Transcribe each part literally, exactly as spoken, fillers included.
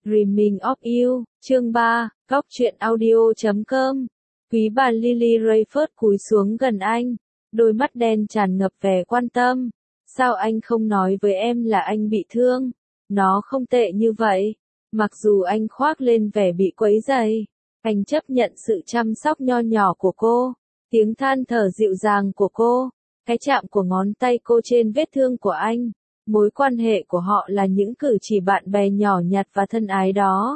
Dreaming of You, chương ba, góc truyện audio chấm com. Quý bà Lily Rayford cúi xuống gần anh, đôi mắt đen tràn ngập vẻ quan tâm. Sao anh không nói với em là anh bị thương? Nó không tệ như vậy. Mặc dù anh khoác lên vẻ bị quấy rầy, anh chấp nhận sự chăm sóc nho nhỏ của cô, tiếng than thở dịu dàng của cô, cái chạm của ngón tay cô trên vết thương của anh. Mối quan hệ của họ là những cử chỉ bạn bè nhỏ nhặt và thân ái đó.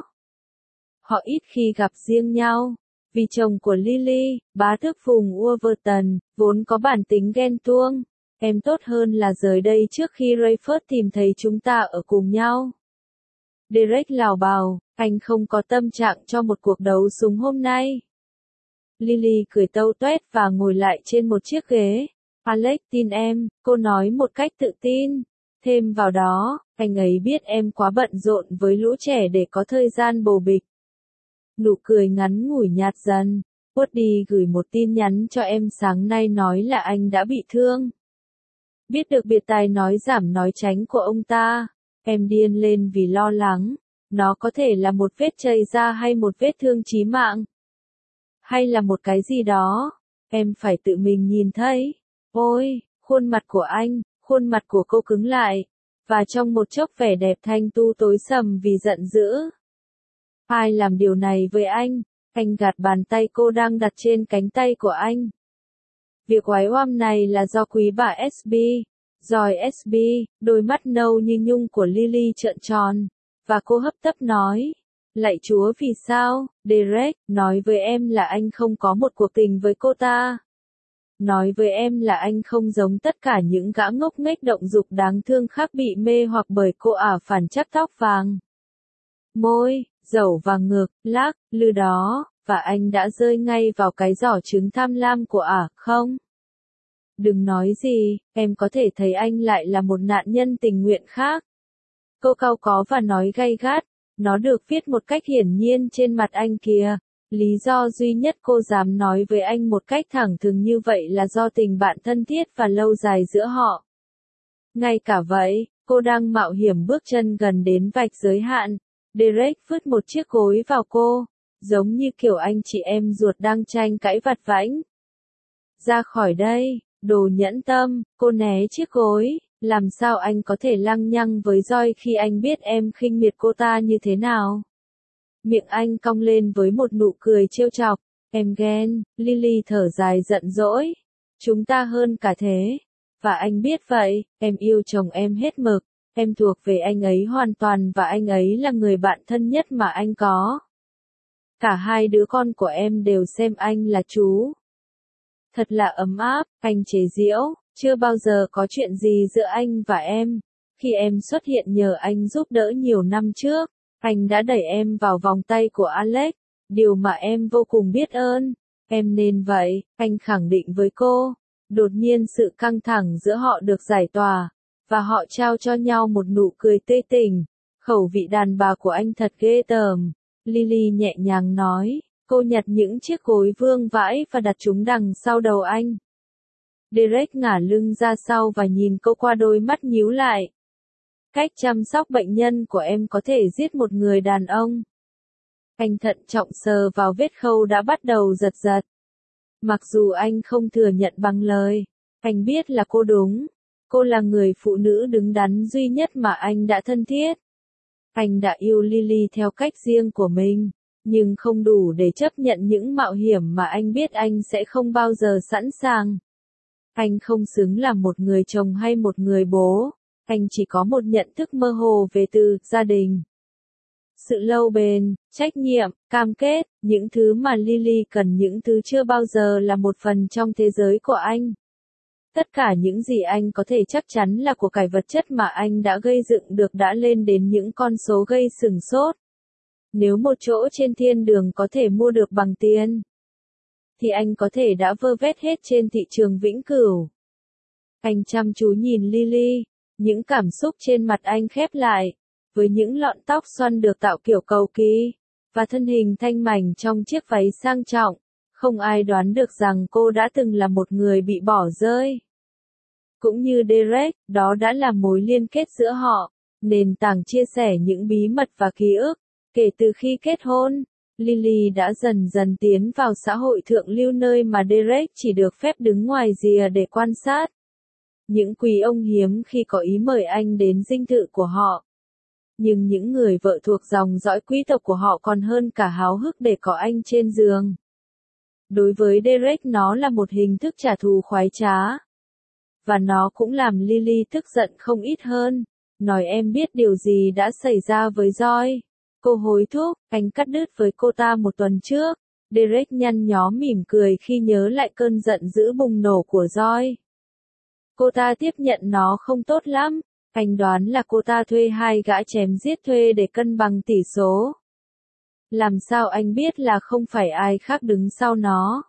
Họ ít khi gặp riêng nhau, vì chồng của Lily, bá tước vùng Wolverton, vốn có bản tính ghen tuông. Em tốt hơn là rời đây trước khi Rayford tìm thấy chúng ta ở cùng nhau. Derek lảo bào, anh không có tâm trạng cho một cuộc đấu súng hôm nay. Lily cười tâu tuét và ngồi lại trên một chiếc ghế. Alex tin em, cô nói một cách tự tin. Thêm vào đó, anh ấy biết em quá bận rộn với lũ trẻ để có thời gian bầu bịch. Nụ cười ngắn ngủi nhạt dần. Woody gửi một tin nhắn cho em sáng nay nói là anh đã bị thương. Biết được biệt tài nói giảm nói tránh của ông ta, em điên lên vì lo lắng. Nó có thể là một vết chảy da hay một vết thương chí mạng. Hay là một cái gì đó, em phải tự mình nhìn thấy. Ôi, khuôn mặt của anh, khuôn mặt của cô cứng lại, và trong một chốc vẻ đẹp thanh tu tối sầm vì giận dữ. Ai làm điều này với anh? Anh gạt bàn tay cô đang đặt trên cánh tay của anh. Việc oái oăm này là do quý bà ét bê. Rồi ét bê, đôi mắt nâu như nhung của Lily trợn tròn, và cô hấp tấp nói. Lạy Chúa vì sao, Derek, nói với em là anh không có một cuộc tình với cô ta. Nói với em là anh không giống tất cả những gã ngốc nghếch động dục đáng thương khác bị mê hoặc bởi cô ả phản chắc tóc vàng. Môi, dẩu và ngực, lác, lư đó, và anh đã rơi ngay vào cái giỏ trứng tham lam của ả, không? Đừng nói gì, em có thể thấy anh lại là một nạn nhân tình nguyện khác. Cô cau có và nói gay gắt, nó được viết một cách hiển nhiên trên mặt anh kìa. Lý do duy nhất cô dám nói với anh một cách thẳng thừng như vậy là do tình bạn thân thiết và lâu dài giữa họ. Ngay cả vậy, cô đang mạo hiểm bước chân gần đến vạch giới hạn. Derek vứt một chiếc gối vào cô, giống như kiểu anh chị em ruột đang tranh cãi vặt vãnh. Ra khỏi đây, đồ nhẫn tâm, cô né chiếc gối. Làm sao anh có thể lăng nhăng với Joy khi anh biết em khinh miệt cô ta như thế nào? Miệng anh cong lên với một nụ cười trêu chọc. Em ghen, Lily thở dài giận dỗi. Chúng ta hơn cả thế. Và anh biết vậy, em yêu chồng em hết mực. Em thuộc về anh ấy hoàn toàn và anh ấy là người bạn thân nhất mà anh có. Cả hai đứa con của em đều xem anh là chú. Thật là ấm áp, anh chế giễu. Chưa bao giờ có chuyện gì giữa anh và em. Khi em xuất hiện nhờ anh giúp đỡ nhiều năm trước, anh đã đẩy em vào vòng tay của Alex, điều mà em vô cùng biết ơn. Em nên vậy, anh khẳng định với cô. Đột nhiên sự căng thẳng giữa họ được giải tỏa, và họ trao cho nhau một nụ cười tươi tỉnh. Khẩu vị đàn bà của anh thật ghê tởm. Lily nhẹ nhàng nói, cô nhặt những chiếc gối vương vãi và đặt chúng đằng sau đầu anh. Derek ngả lưng ra sau và nhìn cô qua đôi mắt nhíu lại. Cách chăm sóc bệnh nhân của em có thể giết một người đàn ông. Anh thận trọng sờ vào vết khâu đã bắt đầu giật giật. Mặc dù anh không thừa nhận bằng lời, anh biết là cô đúng. Cô là người phụ nữ đứng đắn duy nhất mà anh đã thân thiết. Anh đã yêu Lily theo cách riêng của mình, nhưng không đủ để chấp nhận những mạo hiểm mà anh biết anh sẽ không bao giờ sẵn sàng. Anh không xứng là một người chồng hay một người bố, anh chỉ có một nhận thức mơ hồ về từ gia đình. Sự lâu bền, trách nhiệm, cam kết, những thứ mà Lily cần, những thứ chưa bao giờ là một phần trong thế giới của anh. Tất cả những gì anh có thể chắc chắn là của cải vật chất mà anh đã gây dựng được đã lên đến những con số gây sửng sốt. Nếu một chỗ trên thiên đường có thể mua được bằng tiền, thì anh có thể đã vơ vét hết trên thị trường vĩnh cửu. Anh chăm chú nhìn Lily, những cảm xúc trên mặt anh khép lại, với những lọn tóc xoăn được tạo kiểu cầu kỳ, và thân hình thanh mảnh trong chiếc váy sang trọng. Không ai đoán được rằng cô đã từng là một người bị bỏ rơi. Cũng như Derek, đó đã là mối liên kết giữa họ, nền tảng chia sẻ những bí mật và ký ức. Kể từ khi kết hôn, Lily đã dần dần tiến vào xã hội thượng lưu nơi mà Derek chỉ được phép đứng ngoài rìa để quan sát. Những quý ông hiếm khi có ý mời anh đến dinh thự của họ. Nhưng những người vợ thuộc dòng dõi quý tộc của họ còn hơn cả háo hức để có anh trên giường. Đối với Derek nó là một hình thức trả thù khoái trá. Và nó cũng làm Lily tức giận không ít hơn. Nói em biết điều gì đã xảy ra với Joy. Cô hối thúc, anh cắt đứt với cô ta một tuần trước. Derek nhăn nhó mỉm cười khi nhớ lại cơn giận dữ bùng nổ của Joy. Cô ta tiếp nhận nó không tốt lắm. Anh đoán là cô ta thuê hai gã chém giết thuê để cân bằng tỷ số. Làm sao anh biết là không phải ai khác đứng sau nó?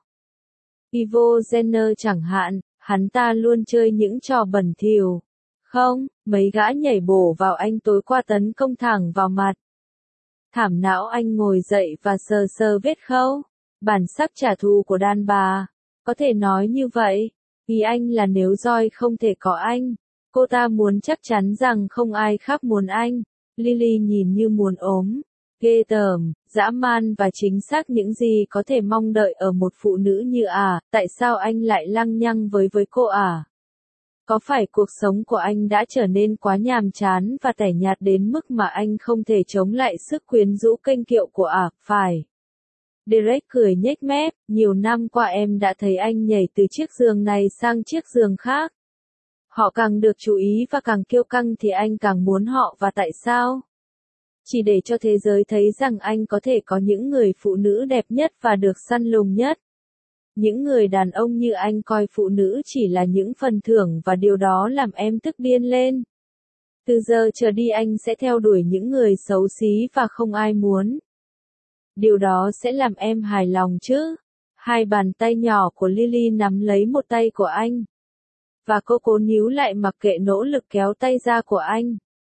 Ivo Jenner chẳng hạn, hắn ta luôn chơi những trò bẩn thỉu. Không, mấy gã nhảy bổ vào anh tối qua tấn công thẳng vào mặt. Thảm não anh ngồi dậy và sờ sờ vết khâu. Bản sắc trả thù của đàn bà. Có thể nói như vậy. Ý anh là nếu Joy không thể có anh. Cô ta muốn chắc chắn rằng không ai khác muốn anh. Lily nhìn như muốn ốm. Ghê tởm, dã man và chính xác những gì có thể mong đợi ở một phụ nữ như à, tại sao anh lại lăng nhăng với với cô à? Có phải cuộc sống của anh đã trở nên quá nhàm chán và tẻ nhạt đến mức mà anh không thể chống lại sức quyến rũ kênh kiệu của à, phải? Derek cười nhếch mép, nhiều năm qua em đã thấy anh nhảy từ chiếc giường này sang chiếc giường khác. Họ càng được chú ý và càng kiêu căng thì anh càng muốn họ và tại sao? Chỉ để cho thế giới thấy rằng anh có thể có những người phụ nữ đẹp nhất và được săn lùng nhất. Những người đàn ông như anh coi phụ nữ chỉ là những phần thưởng và điều đó làm em tức điên lên. Từ giờ trở đi anh sẽ theo đuổi những người xấu xí và không ai muốn. Điều đó sẽ làm em hài lòng chứ? Hai bàn tay nhỏ của Lily nắm lấy một tay của anh. Và cô cố níu lại mặc kệ nỗ lực kéo tay ra của anh.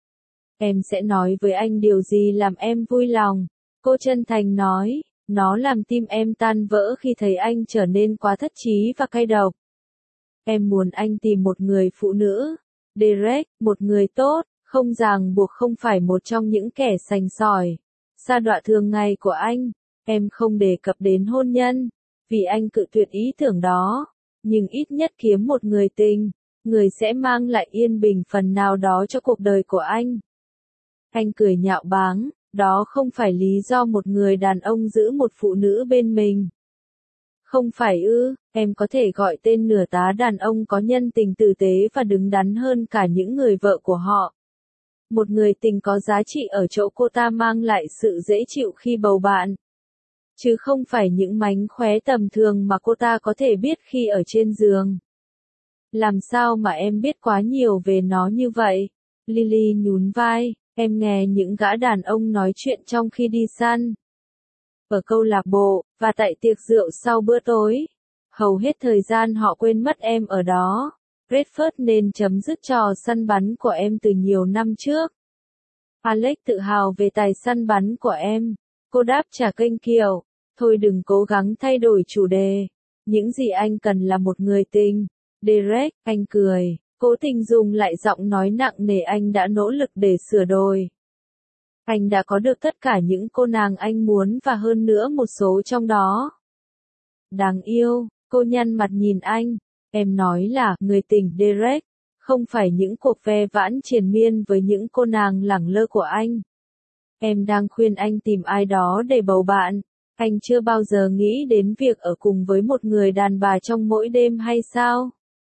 Em sẽ nói với anh điều gì làm em vui lòng. Cô chân thành nói, nó làm tim em tan vỡ khi thấy anh trở nên quá thất trí và cay độc. Em muốn anh tìm một người phụ nữ. Derek, một người tốt, không ràng buộc không phải một trong những kẻ sành sỏi. Sa đọa thường ngày của anh, em không đề cập đến hôn nhân, vì anh cự tuyệt ý tưởng đó. Nhưng ít nhất kiếm một người tình, người sẽ mang lại yên bình phần nào đó cho cuộc đời của anh. Anh cười nhạo báng, đó không phải lý do một người đàn ông giữ một phụ nữ bên mình. Không phải ư, em có thể gọi tên nửa tá đàn ông có nhân tình tử tế và đứng đắn hơn cả những người vợ của họ. Một người tình có giá trị ở chỗ cô ta mang lại sự dễ chịu khi bầu bạn. Chứ không phải những mánh khóe tầm thường mà cô ta có thể biết khi ở trên giường. Làm sao mà em biết quá nhiều về nó như vậy? Lily nhún vai, em nghe những gã đàn ông nói chuyện trong khi đi săn. Ở câu lạc bộ, và tại tiệc rượu sau bữa tối. Hầu hết thời gian họ quên mất em ở đó. Redford nên chấm dứt trò săn bắn của em từ nhiều năm trước. Alex tự hào về tài săn bắn của em. Cô đáp trả kênh kiểu. Thôi đừng cố gắng thay đổi chủ đề. Những gì anh cần là một người tình. Derek, anh cười. Cố tình dùng lại giọng nói nặng nề anh đã nỗ lực để sửa đổi. Anh đã có được tất cả những cô nàng anh muốn và hơn nữa một số trong đó. Đáng yêu, cô nhăn mặt nhìn anh. Em nói là, người tình Derek, không phải những cuộc ve vãn triền miên với những cô nàng lẳng lơ của anh. Em đang khuyên anh tìm ai đó để bầu bạn. Anh chưa bao giờ nghĩ đến việc ở cùng với một người đàn bà trong mỗi đêm hay sao?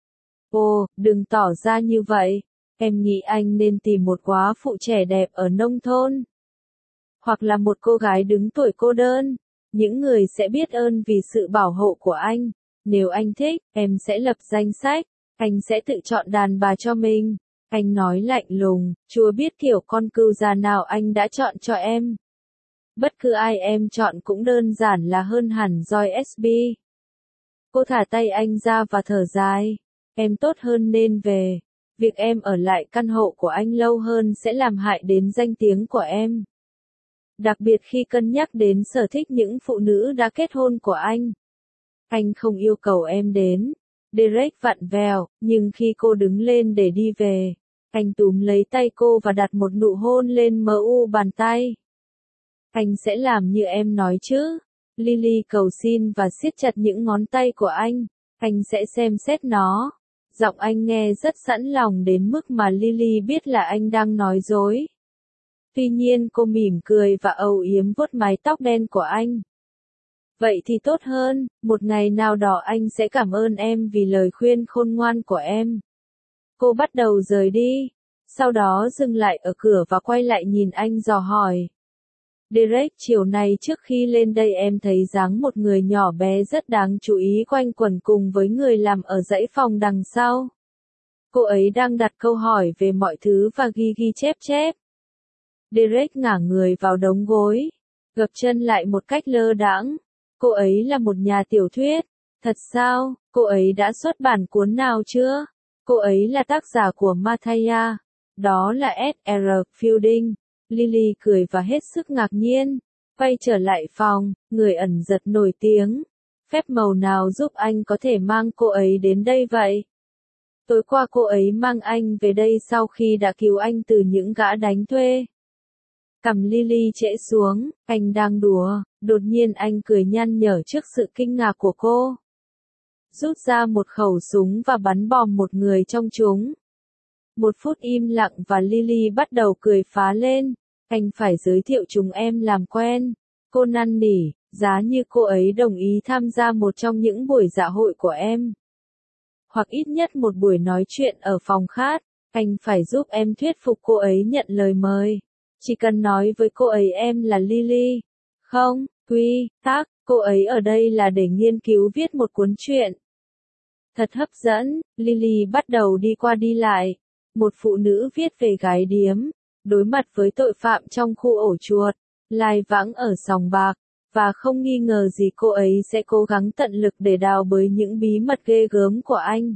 Ồ, đừng tỏ ra như vậy. Em nghĩ anh nên tìm một góa phụ trẻ đẹp ở nông thôn. Hoặc là một cô gái đứng tuổi cô đơn. Những người sẽ biết ơn vì sự bảo hộ của anh. Nếu anh thích, em sẽ lập danh sách. Anh sẽ tự chọn đàn bà cho mình. Anh nói lạnh lùng, Chúa biết kiểu con cừu già nào anh đã chọn cho em. Bất cứ ai em chọn cũng đơn giản là hơn hẳn Joy ét bê. Cô thả tay anh ra và thở dài. Em tốt hơn nên về. Việc em ở lại căn hộ của anh lâu hơn sẽ làm hại đến danh tiếng của em. Đặc biệt khi cân nhắc đến sở thích những phụ nữ đã kết hôn của anh. Anh không yêu cầu em đến. Derek vặn vẹo, nhưng khi cô đứng lên để đi về, anh túm lấy tay cô và đặt một nụ hôn lên mu bàn tay. Anh sẽ làm như em nói chứ. Lily cầu xin và siết chặt những ngón tay của anh. Anh sẽ xem xét nó. Giọng anh nghe rất sẵn lòng đến mức mà Lily biết là anh đang nói dối. Tuy nhiên cô mỉm cười và âu yếm vuốt mái tóc đen của anh. Vậy thì tốt hơn, một ngày nào đó anh sẽ cảm ơn em vì lời khuyên khôn ngoan của em. Cô bắt đầu rời đi, sau đó dừng lại ở cửa và quay lại nhìn anh dò hỏi. Derek, chiều nay trước khi lên đây em thấy dáng một người nhỏ bé rất đáng chú ý quanh quẩn cùng với người làm ở dãy phòng đằng sau. Cô ấy đang đặt câu hỏi về mọi thứ và ghi ghi chép chép. Derek ngả người vào đống gối, gập chân lại một cách lơ đãng. Cô ấy là một nhà tiểu thuyết. Thật sao, cô ấy đã xuất bản cuốn nào chưa? Cô ấy là tác giả của Mataya. Đó là ét rờ Fielding. Lily cười và hết sức ngạc nhiên. Quay trở lại phòng, người ẩn giật nổi tiếng. Phép màu nào giúp anh có thể mang cô ấy đến đây vậy? Tối qua cô ấy mang anh về đây sau khi đã cứu anh từ những gã đánh thuê. Cằm Lily trễ xuống, anh đang đùa, đột nhiên anh cười nhăn nhở trước sự kinh ngạc của cô. Rút ra một khẩu súng và bắn bom một người trong chúng. Một phút im lặng và Lily bắt đầu cười phá lên. Anh phải giới thiệu chúng em làm quen. Cô năn nỉ, giá như cô ấy đồng ý tham gia một trong những buổi dạ hội của em. Hoặc ít nhất một buổi nói chuyện ở phòng khác. Anh phải giúp em thuyết phục cô ấy nhận lời mời. Chỉ cần nói với cô ấy em là Lily. Không, quy, tắc, cô ấy ở đây là để nghiên cứu viết một cuốn truyện. Thật hấp dẫn, Lily bắt đầu đi qua đi lại. Một phụ nữ viết về gái điếm, đối mặt với tội phạm trong khu ổ chuột, lai vãng ở sòng bạc, và không nghi ngờ gì cô ấy sẽ cố gắng tận lực để đào bới những bí mật ghê gớm của anh.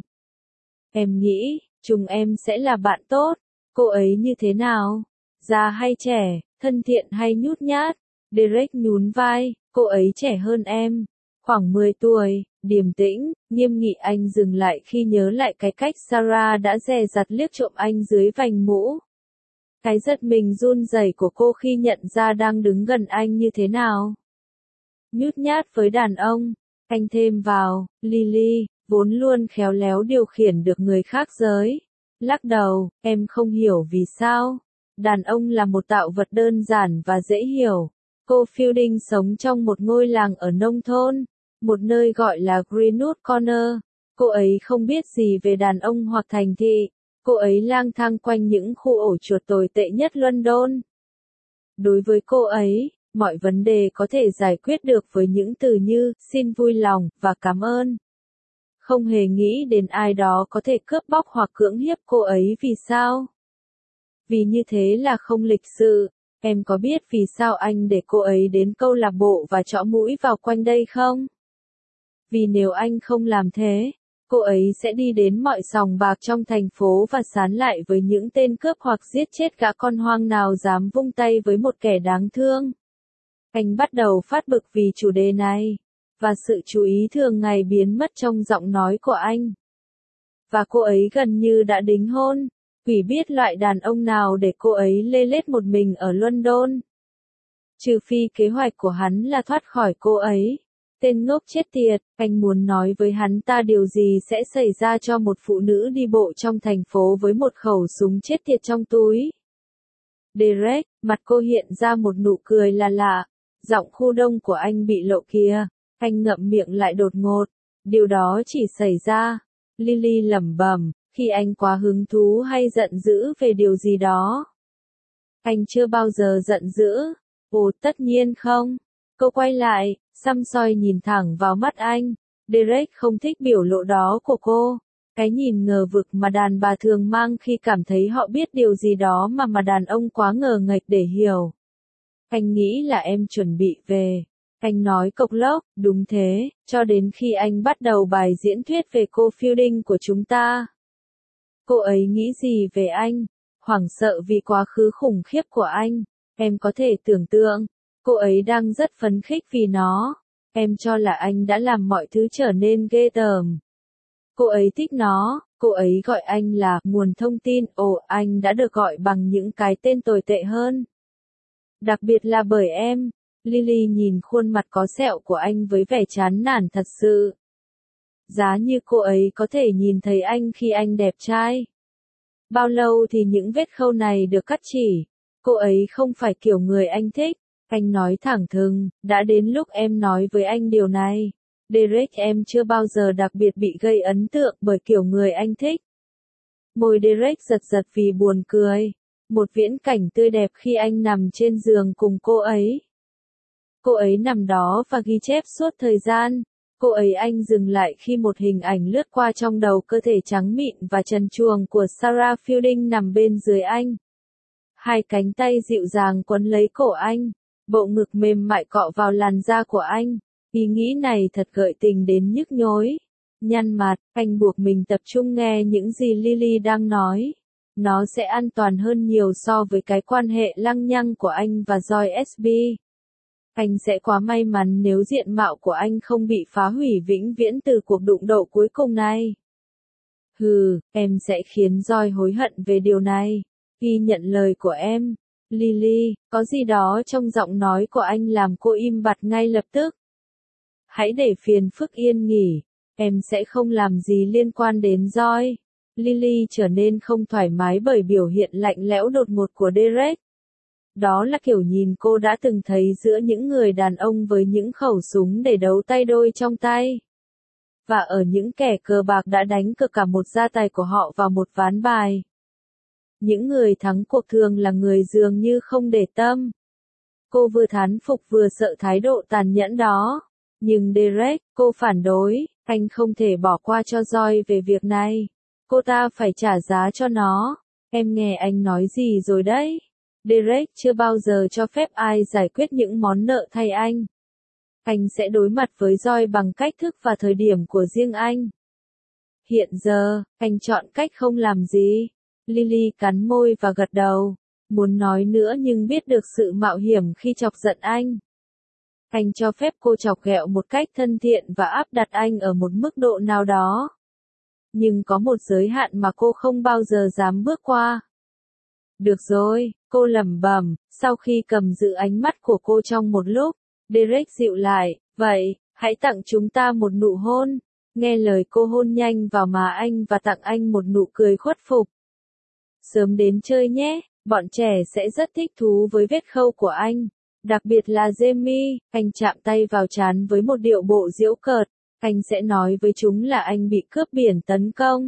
Em nghĩ, chúng em sẽ là bạn tốt. Cô ấy như thế nào? Già hay trẻ, thân thiện hay nhút nhát? Derek nhún vai, cô ấy trẻ hơn em. Khoảng mười tuổi, điềm tĩnh, nghiêm nghị. Anh dừng lại khi nhớ lại cái cách Sarah đã dè dặt liếc trộm anh dưới vành mũ. Cái giật mình run rẩy của cô khi nhận ra đang đứng gần anh như thế nào. Nhút nhát với đàn ông, anh thêm vào, Lily, vốn luôn khéo léo điều khiển được người khác giới. Lắc đầu, em không hiểu vì sao. Đàn ông là một tạo vật đơn giản và dễ hiểu. Cô Fielding sống trong một ngôi làng ở nông thôn, một nơi gọi là Greenwood Corner. Cô ấy không biết gì về đàn ông hoặc thành thị. Cô ấy lang thang quanh những khu ổ chuột tồi tệ nhất London. Đối với cô ấy, mọi vấn đề có thể giải quyết được với những từ như xin vui lòng và cảm ơn. Không hề nghĩ đến ai đó có thể cướp bóc hoặc cưỡng hiếp cô ấy. Vì sao? Vì như thế là không lịch sự. Em có biết vì sao anh để cô ấy đến câu lạc bộ và chõ mũi vào quanh đây không? Vì nếu anh không làm thế, cô ấy sẽ đi đến mọi sòng bạc trong thành phố và sán lại với những tên cướp hoặc giết chết gã con hoang nào dám vung tay với một kẻ đáng thương. Anh bắt đầu phát bực vì chủ đề này, và sự chú ý thường ngày biến mất trong giọng nói của anh. Và cô ấy gần như đã đính hôn. Quỷ biết loại đàn ông nào để cô ấy lê lết một mình ở London. Trừ phi kế hoạch của hắn là thoát khỏi cô ấy. Tên ngốc chết tiệt, anh muốn nói với hắn ta điều gì sẽ xảy ra cho một phụ nữ đi bộ trong thành phố với một khẩu súng chết tiệt trong túi. Derek, mặt cô hiện ra một nụ cười là lạ. Giọng khu đông của anh bị lộ kìa. Anh ngậm miệng lại đột ngột. Điều đó chỉ xảy ra. Lily lẩm bẩm. Khi anh quá hứng thú hay giận dữ về điều gì đó. Anh chưa bao giờ giận dữ. Ồ, tất nhiên không. Cô quay lại, săm soi nhìn thẳng vào mắt anh. Derek không thích biểu lộ đó của cô. Cái nhìn ngờ vực mà đàn bà thường mang khi cảm thấy họ biết điều gì đó mà mà đàn ông quá ngờ nghệch để hiểu. Anh nghĩ là em chuẩn bị về. Anh nói cộc lốc, đúng thế, cho đến khi anh bắt đầu bài diễn thuyết về cô Fielding của chúng ta. Cô ấy nghĩ gì về anh? Hoảng sợ vì quá khứ khủng khiếp của anh. Em có thể tưởng tượng, cô ấy đang rất phấn khích vì nó. Em cho là anh đã làm mọi thứ trở nên ghê tởm. Cô ấy thích nó, cô ấy gọi anh là nguồn thông tin. Ồ, anh đã được gọi bằng những cái tên tồi tệ hơn. Đặc biệt là bởi em. Lily nhìn khuôn mặt có sẹo của anh với vẻ chán nản thật sự. Giá như cô ấy có thể nhìn thấy anh khi anh đẹp trai. Bao lâu thì những vết khâu này được cắt chỉ? Cô ấy không phải kiểu người anh thích. Anh nói thẳng thừng, đã đến lúc em nói với anh điều này. Derek, em chưa bao giờ đặc biệt bị gây ấn tượng bởi kiểu người anh thích. Môi Derek giật giật vì buồn cười. Một viễn cảnh tươi đẹp khi anh nằm trên giường cùng cô ấy. Cô ấy nằm đó và ghi chép suốt thời gian. Cô ấy anh dừng lại khi một hình ảnh lướt qua trong đầu, cơ thể trắng mịn và trần truồng của Sarah Fielding nằm bên dưới anh. Hai cánh tay dịu dàng quấn lấy cổ anh. Bộ ngực mềm mại cọ vào làn da của anh. Ý nghĩ này thật gợi tình đến nhức nhối. Nhăn mặt, anh buộc mình tập trung nghe những gì Lily đang nói. Nó sẽ an toàn hơn nhiều so với cái quan hệ lăng nhăng của anh và Joy ét bê. Anh sẽ quá may mắn nếu diện mạo của anh không bị phá hủy vĩnh viễn từ cuộc đụng độ cuối cùng này. Hừ, em sẽ khiến Joy hối hận về điều này. Ghi nhận lời của em. Lily, có gì đó trong giọng nói của anh làm cô im bặt ngay lập tức. Hãy để phiền phức yên nghỉ. Em sẽ không làm gì liên quan đến Joy. Lily trở nên không thoải mái bởi biểu hiện lạnh lẽo đột ngột của Derek. Đó là kiểu nhìn cô đã từng thấy giữa những người đàn ông với những khẩu súng để đấu tay đôi trong tay. Và ở những kẻ cờ bạc đã đánh cược cả một gia tài của họ vào một ván bài. Những người thắng cuộc thường là người dường như không để tâm. Cô vừa thán phục vừa sợ thái độ tàn nhẫn đó. Nhưng Derek, cô phản đối, anh không thể bỏ qua cho Joy về việc này. Cô ta phải trả giá cho nó. Em nghe anh nói gì rồi đấy? Derek chưa bao giờ cho phép ai giải quyết những món nợ thay anh. Anh sẽ đối mặt với Joy bằng cách thức và thời điểm của riêng anh. Hiện giờ, anh chọn cách không làm gì. Lily cắn môi và gật đầu. Muốn nói nữa nhưng biết được sự mạo hiểm khi chọc giận anh. Anh cho phép cô chọc ghẹo một cách thân thiện và áp đặt anh ở một mức độ nào đó. Nhưng có một giới hạn mà cô không bao giờ dám bước qua. Được rồi, cô lẩm bẩm, sau khi cầm giữ ánh mắt của cô trong một lúc. Derek dịu lại, vậy, hãy tặng chúng ta một nụ hôn. Nghe lời cô hôn nhanh vào má anh và tặng anh một nụ cười khuất phục. Sớm đến chơi nhé, bọn trẻ sẽ rất thích thú với vết khâu của anh. Đặc biệt là Jamie, anh chạm tay vào trán với một điệu bộ giễu cợt. Anh sẽ nói với chúng là anh bị cướp biển tấn công.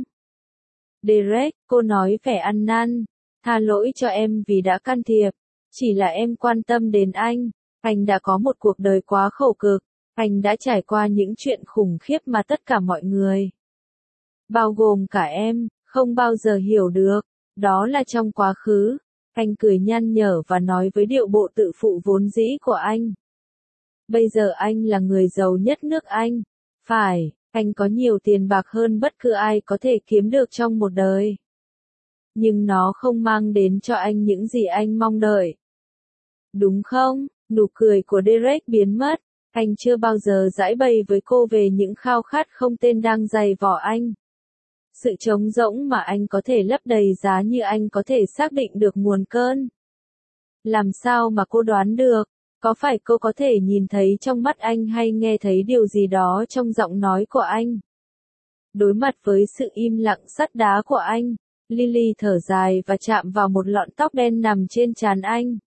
Derek, cô nói vẻ ăn năn. Tha lỗi cho em vì đã can thiệp. Chỉ là em quan tâm đến anh. Anh đã có một cuộc đời quá khổ cực. Anh đã trải qua những chuyện khủng khiếp mà tất cả mọi người, bao gồm cả em, không bao giờ hiểu được. Đó là trong quá khứ. Anh cười nhăn nhở và nói với điệu bộ tự phụ vốn dĩ của anh. Bây giờ anh là người giàu nhất nước Anh. Phải, anh có nhiều tiền bạc hơn bất cứ ai có thể kiếm được trong một đời. Nhưng nó không mang đến cho anh những gì anh mong đợi. Đúng không? Nụ cười của Derek biến mất. Anh chưa bao giờ giãi bày với cô về những khao khát không tên đang dày vò anh. Sự trống rỗng mà anh có thể lấp đầy giá như anh có thể xác định được nguồn cơn. Làm sao mà cô đoán được? Có phải cô có thể nhìn thấy trong mắt anh hay nghe thấy điều gì đó trong giọng nói của anh? Đối mặt với sự im lặng sắt đá của anh, Lily thở dài và chạm vào một lọn tóc đen nằm trên trán anh.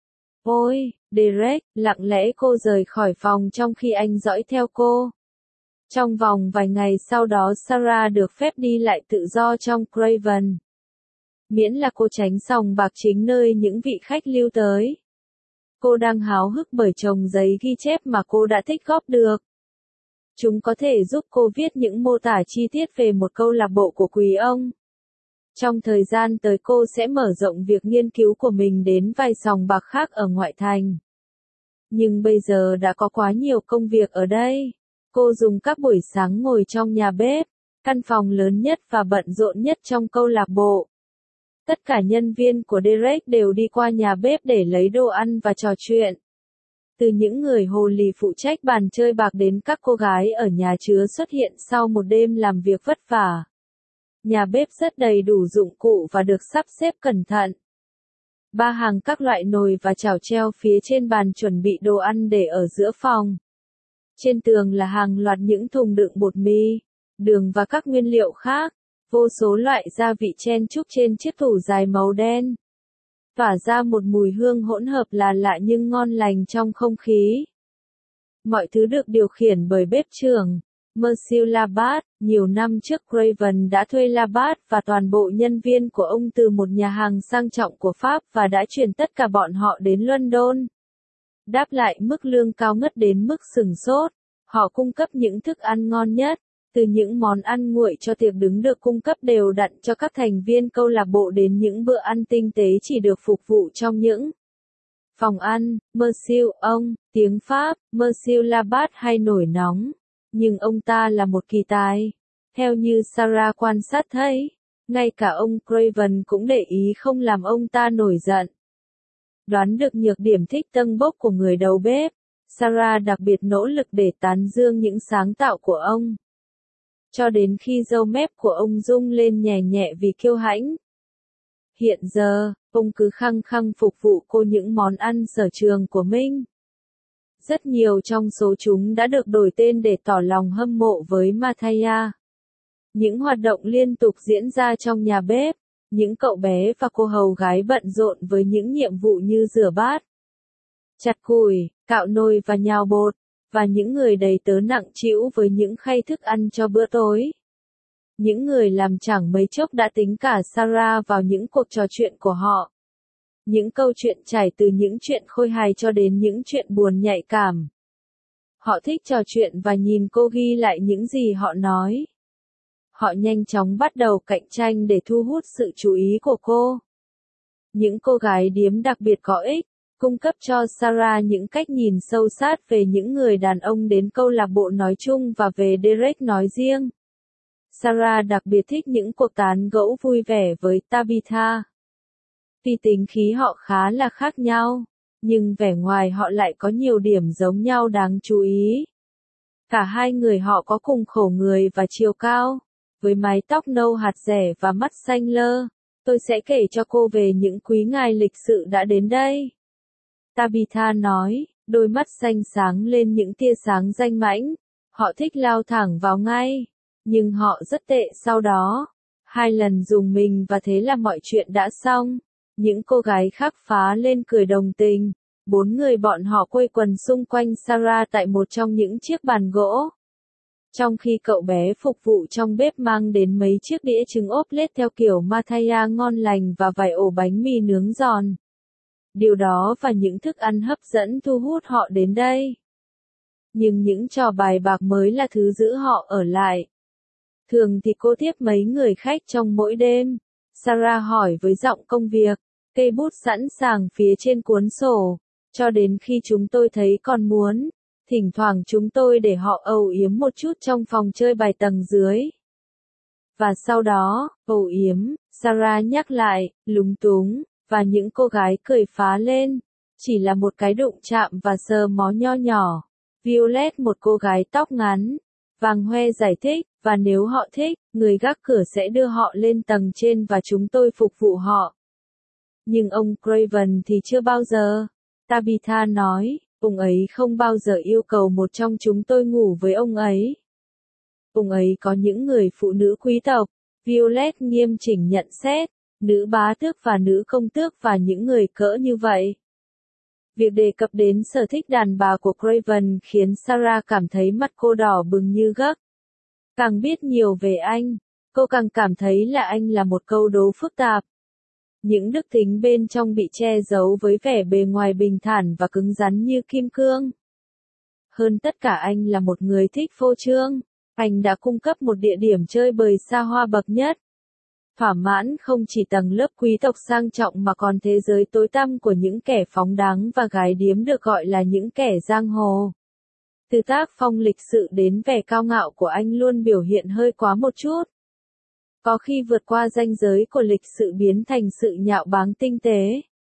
Ôi, Derek, lặng lẽ cô rời khỏi phòng trong khi anh dõi theo cô. Trong vòng vài ngày sau đó Sarah được phép đi lại tự do trong Craven. Miễn là cô tránh sòng bạc chính nơi những vị khách lưu tới. Cô đang háo hức bởi chồng giấy ghi chép mà cô đã tích góp được. Chúng có thể giúp cô viết những mô tả chi tiết về một câu lạc bộ của quý ông. Trong thời gian tới cô sẽ mở rộng việc nghiên cứu của mình đến vài sòng bạc khác ở ngoại thành. Nhưng bây giờ đã có quá nhiều công việc ở đây. Cô dùng các buổi sáng ngồi trong nhà bếp, căn phòng lớn nhất và bận rộn nhất trong câu lạc bộ. Tất cả nhân viên của Derek đều đi qua nhà bếp để lấy đồ ăn và trò chuyện. Từ những người hồ lì phụ trách bàn chơi bạc đến các cô gái ở nhà chứa xuất hiện sau một đêm làm việc vất vả. Nhà bếp rất đầy đủ dụng cụ và được sắp xếp cẩn thận. Ba hàng các loại nồi và chảo treo phía trên bàn chuẩn bị đồ ăn để ở giữa phòng. Trên tường là hàng loạt những thùng đựng bột mì, đường và các nguyên liệu khác. Vô số loại gia vị chen chúc trên chiếc tủ dài màu đen. Tỏa ra một mùi hương hỗn hợp là lạ nhưng ngon lành trong không khí. Mọi thứ được điều khiển bởi bếp trưởng, Monsieur Labat. Nhiều năm trước Craven đã thuê Labat và toàn bộ nhân viên của ông từ một nhà hàng sang trọng của Pháp và đã chuyển tất cả bọn họ đến London. Đáp lại mức lương cao ngất đến mức sửng sốt, họ cung cấp những thức ăn ngon nhất, từ những món ăn nguội cho tiệc đứng được cung cấp đều đặn cho các thành viên câu lạc bộ đến những bữa ăn tinh tế chỉ được phục vụ trong những phòng ăn. Monsieur ông, tiếng Pháp, Monsieur Labat hay nổi nóng, nhưng ông ta là một kỳ tài. Theo như Sarah quan sát thấy, ngay cả ông Craven cũng để ý không làm ông ta nổi giận. Đoán được nhược điểm thích tâng bốc của người đầu bếp, Sarah đặc biệt nỗ lực để tán dương những sáng tạo của ông. Cho đến khi râu mép của ông rung lên nhẹ nhẹ vì kiêu hãnh. Hiện giờ, ông cứ khăng khăng phục vụ cô những món ăn sở trường của mình. Rất nhiều trong số chúng đã được đổi tên để tỏ lòng hâm mộ với Mathias. Những hoạt động liên tục diễn ra trong nhà bếp, những cậu bé và cô hầu gái bận rộn với những nhiệm vụ như rửa bát, chặt củi, cạo nồi và nhào bột, và những người đầy tớ nặng trĩu với những khay thức ăn cho bữa tối. Những người làm chẳng mấy chốc đã tính cả Sarah vào những cuộc trò chuyện của họ. Những câu chuyện trải từ những chuyện khôi hài cho đến những chuyện buồn nhạy cảm. Họ thích trò chuyện và nhìn cô ghi lại những gì họ nói. Họ nhanh chóng bắt đầu cạnh tranh để thu hút sự chú ý của cô. Những cô gái điếm đặc biệt có ích, cung cấp cho Sarah những cách nhìn sâu sát về những người đàn ông đến câu lạc bộ nói chung và về Derek nói riêng. Sarah đặc biệt thích những cuộc tán gẫu vui vẻ với Tabitha. Tuy tính khí họ khá là khác nhau, nhưng vẻ ngoài họ lại có nhiều điểm giống nhau đáng chú ý. Cả hai người họ có cùng khổ người và chiều cao, với mái tóc nâu hạt rẻ và mắt xanh lơ. Tôi sẽ kể cho cô về những quý ngài lịch sự đã đến đây. Tabitha nói, đôi mắt xanh sáng lên những tia sáng danh mãnh. Họ thích lao thẳng vào ngay, nhưng họ rất tệ sau đó. Hai lần dùng mình và thế là mọi chuyện đã xong. Những cô gái khác phá lên cười đồng tình. Bốn người bọn họ quây quần xung quanh Sarah tại một trong những chiếc bàn gỗ. Trong khi cậu bé phục vụ trong bếp mang đến mấy chiếc đĩa trứng ốp lết theo kiểu Mathias ngon lành và vài ổ bánh mì nướng giòn. Điều đó và những thức ăn hấp dẫn thu hút họ đến đây. Nhưng những trò bài bạc mới là thứ giữ họ ở lại. Thường thì cô tiếp mấy người khách trong mỗi đêm. Sarah hỏi với giọng công việc, cây bút sẵn sàng phía trên cuốn sổ, cho đến khi chúng tôi thấy còn muốn. Thỉnh thoảng chúng tôi để họ âu yếm một chút trong phòng chơi bài tầng dưới. Và sau đó, âu yếm, Sarah nhắc lại, lúng túng, và những cô gái cười phá lên. Chỉ là một cái đụng chạm và sờ mó nho nhỏ. Violet, một cô gái tóc ngắn, vàng hoe giải thích, và nếu họ thích, người gác cửa sẽ đưa họ lên tầng trên và chúng tôi phục vụ họ. Nhưng ông Craven thì chưa bao giờ. Tabitha nói, ông ấy không bao giờ yêu cầu một trong chúng tôi ngủ với ông ấy. Ông ấy có những người phụ nữ quý tộc. Violet nghiêm chỉnh nhận xét, nữ bá tước và nữ công tước và những người cỡ như vậy. Việc đề cập đến sở thích đàn bà của Craven khiến Sarah cảm thấy mặt cô đỏ bừng như gấc. Càng biết nhiều về anh, cô càng cảm thấy là anh là một câu đố phức tạp. Những đức tính bên trong bị che giấu với vẻ bề ngoài bình thản và cứng rắn như kim cương. Hơn tất cả anh là một người thích phô trương. Anh đã cung cấp một địa điểm chơi bời xa hoa bậc nhất. Thỏa mãn không chỉ tầng lớp quý tộc sang trọng mà còn thế giới tối tăm của những kẻ phóng đãng và gái điếm được gọi là những kẻ giang hồ. Từ tác phong lịch sự đến vẻ cao ngạo của anh luôn biểu hiện hơi quá một chút. Có khi vượt qua ranh giới của lịch sự biến thành sự nhạo báng tinh tế.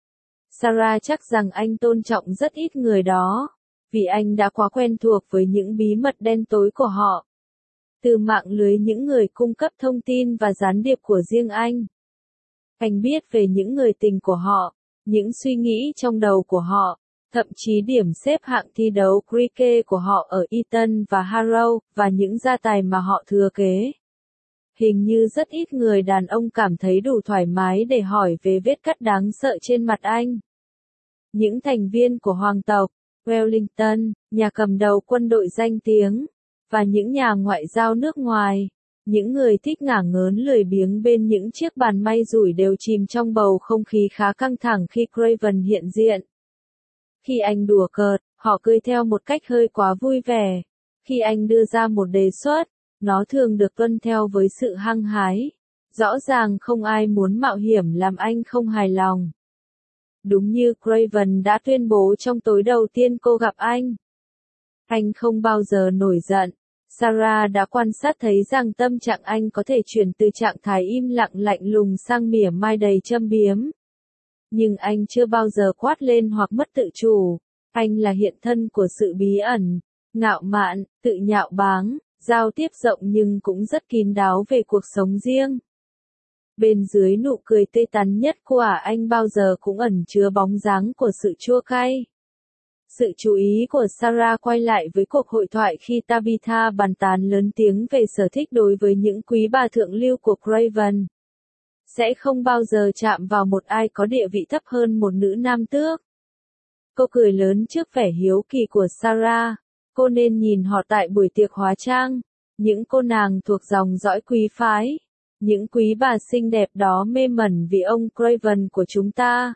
Sarah chắc rằng anh tôn trọng rất ít người đó, vì anh đã quá quen thuộc với những bí mật đen tối của họ. Từ mạng lưới những người cung cấp thông tin và gián điệp của riêng anh. Anh biết về những người tình của họ, những suy nghĩ trong đầu của họ, thậm chí điểm xếp hạng thi đấu cricket của họ ở Eton và Harrow, và những gia tài mà họ thừa kế. Hình như rất ít người đàn ông cảm thấy đủ thoải mái để hỏi về vết cắt đáng sợ trên mặt anh. Những thành viên của hoàng tộc, Wellington, nhà cầm đầu quân đội danh tiếng, và những nhà ngoại giao nước ngoài, những người thích ngả ngớn lười biếng bên những chiếc bàn may rủi đều chìm trong bầu không khí khá căng thẳng khi Craven hiện diện. Khi anh đùa cợt, họ cười theo một cách hơi quá vui vẻ. Khi anh đưa ra một đề xuất, nó thường được tuân theo với sự hăng hái. Rõ ràng không ai muốn mạo hiểm làm anh không hài lòng. Đúng như Craven đã tuyên bố trong tối đầu tiên cô gặp anh. Anh không bao giờ nổi giận. Sarah đã quan sát thấy rằng tâm trạng anh có thể chuyển từ trạng thái im lặng lạnh lùng sang mỉa mai đầy châm biếm. Nhưng anh chưa bao giờ quát lên hoặc mất tự chủ. Anh là hiện thân của sự bí ẩn, ngạo mạn, tự nhạo báng, giao tiếp rộng nhưng cũng rất kín đáo về cuộc sống riêng. Bên dưới nụ cười tươi tắn nhất của anh bao giờ cũng ẩn chứa bóng dáng của sự chua cay. Sự chú ý của Sarah quay lại với cuộc hội thoại khi Tabitha bàn tán lớn tiếng về sở thích đối với những quý bà thượng lưu của Craven. Sẽ không bao giờ chạm vào một ai có địa vị thấp hơn một nữ nam tước. Cô cười lớn trước vẻ hiếu kỳ của Sarah. Cô nên nhìn họ tại buổi tiệc hóa trang. Những cô nàng thuộc dòng dõi quý phái. Những quý bà xinh đẹp đó mê mẩn vì ông Craven của chúng ta.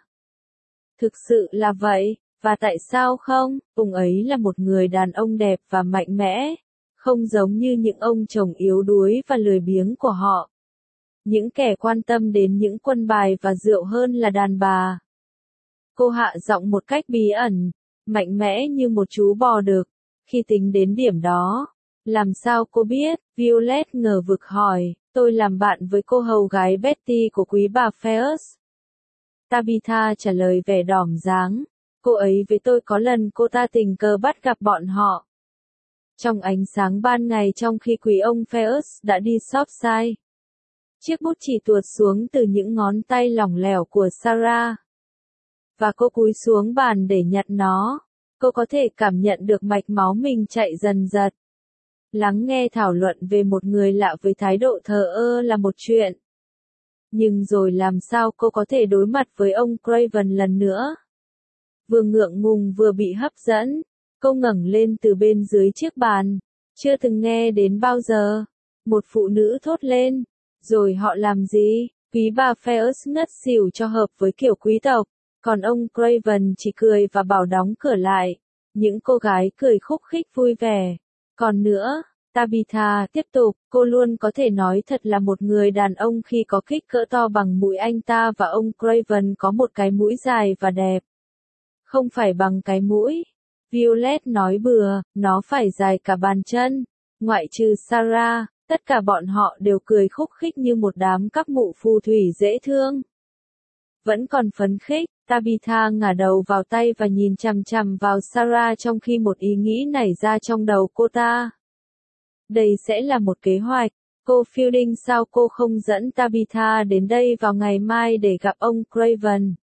Thực sự là vậy. Và tại sao không? Ông ấy là một người đàn ông đẹp và mạnh mẽ. Không giống như những ông chồng yếu đuối và lười biếng của họ. Những kẻ quan tâm đến những quân bài và rượu hơn là đàn bà. Cô hạ giọng một cách bí ẩn, mạnh mẽ như một chú bò đực. Khi tính đến điểm đó, làm sao cô biết? Violet ngờ vực hỏi, tôi làm bạn với cô hầu gái Betty của quý bà Ferris. Tabitha trả lời vẻ đỏm dáng, cô ấy với tôi có lần cô ta tình cờ bắt gặp bọn họ. Trong ánh sáng ban ngày trong khi quý ông Ferris đã đi Shropshire. Chiếc bút chỉ tuột xuống từ những ngón tay lỏng lẻo của Sarah. Và cô cúi xuống bàn để nhặt nó. Cô có thể cảm nhận được mạch máu mình chạy dần dật. Lắng nghe thảo luận về một người lạ với thái độ thờ ơ là một chuyện. Nhưng rồi làm sao cô có thể đối mặt với ông Craven lần nữa? Vừa ngượng ngùng vừa bị hấp dẫn, cô ngẩng lên từ bên dưới chiếc bàn. Chưa từng nghe đến bao giờ. Một phụ nữ thốt lên. Rồi họ làm gì? Quý bà Ferris ngất xỉu cho hợp với kiểu quý tộc. Còn ông Craven chỉ cười và bảo đóng cửa lại. Những cô gái cười khúc khích vui vẻ. Còn nữa, Tabitha tiếp tục, cô luôn có thể nói thật là một người đàn ông khi có kích cỡ to bằng mũi anh ta và ông Craven có một cái mũi dài và đẹp. Không phải bằng cái mũi. Violet nói bừa, nó phải dài cả bàn chân. Ngoại trừ Sarah, tất cả bọn họ đều cười khúc khích như một đám các mụ phù thủy dễ thương. Vẫn còn phấn khích, Tabitha ngả đầu vào tay và nhìn chằm chằm vào Sarah trong khi một ý nghĩ nảy ra trong đầu cô ta. Đây sẽ là một kế hoạch. Cô Fielding sao cô không dẫn Tabitha đến đây vào ngày mai để gặp ông Craven?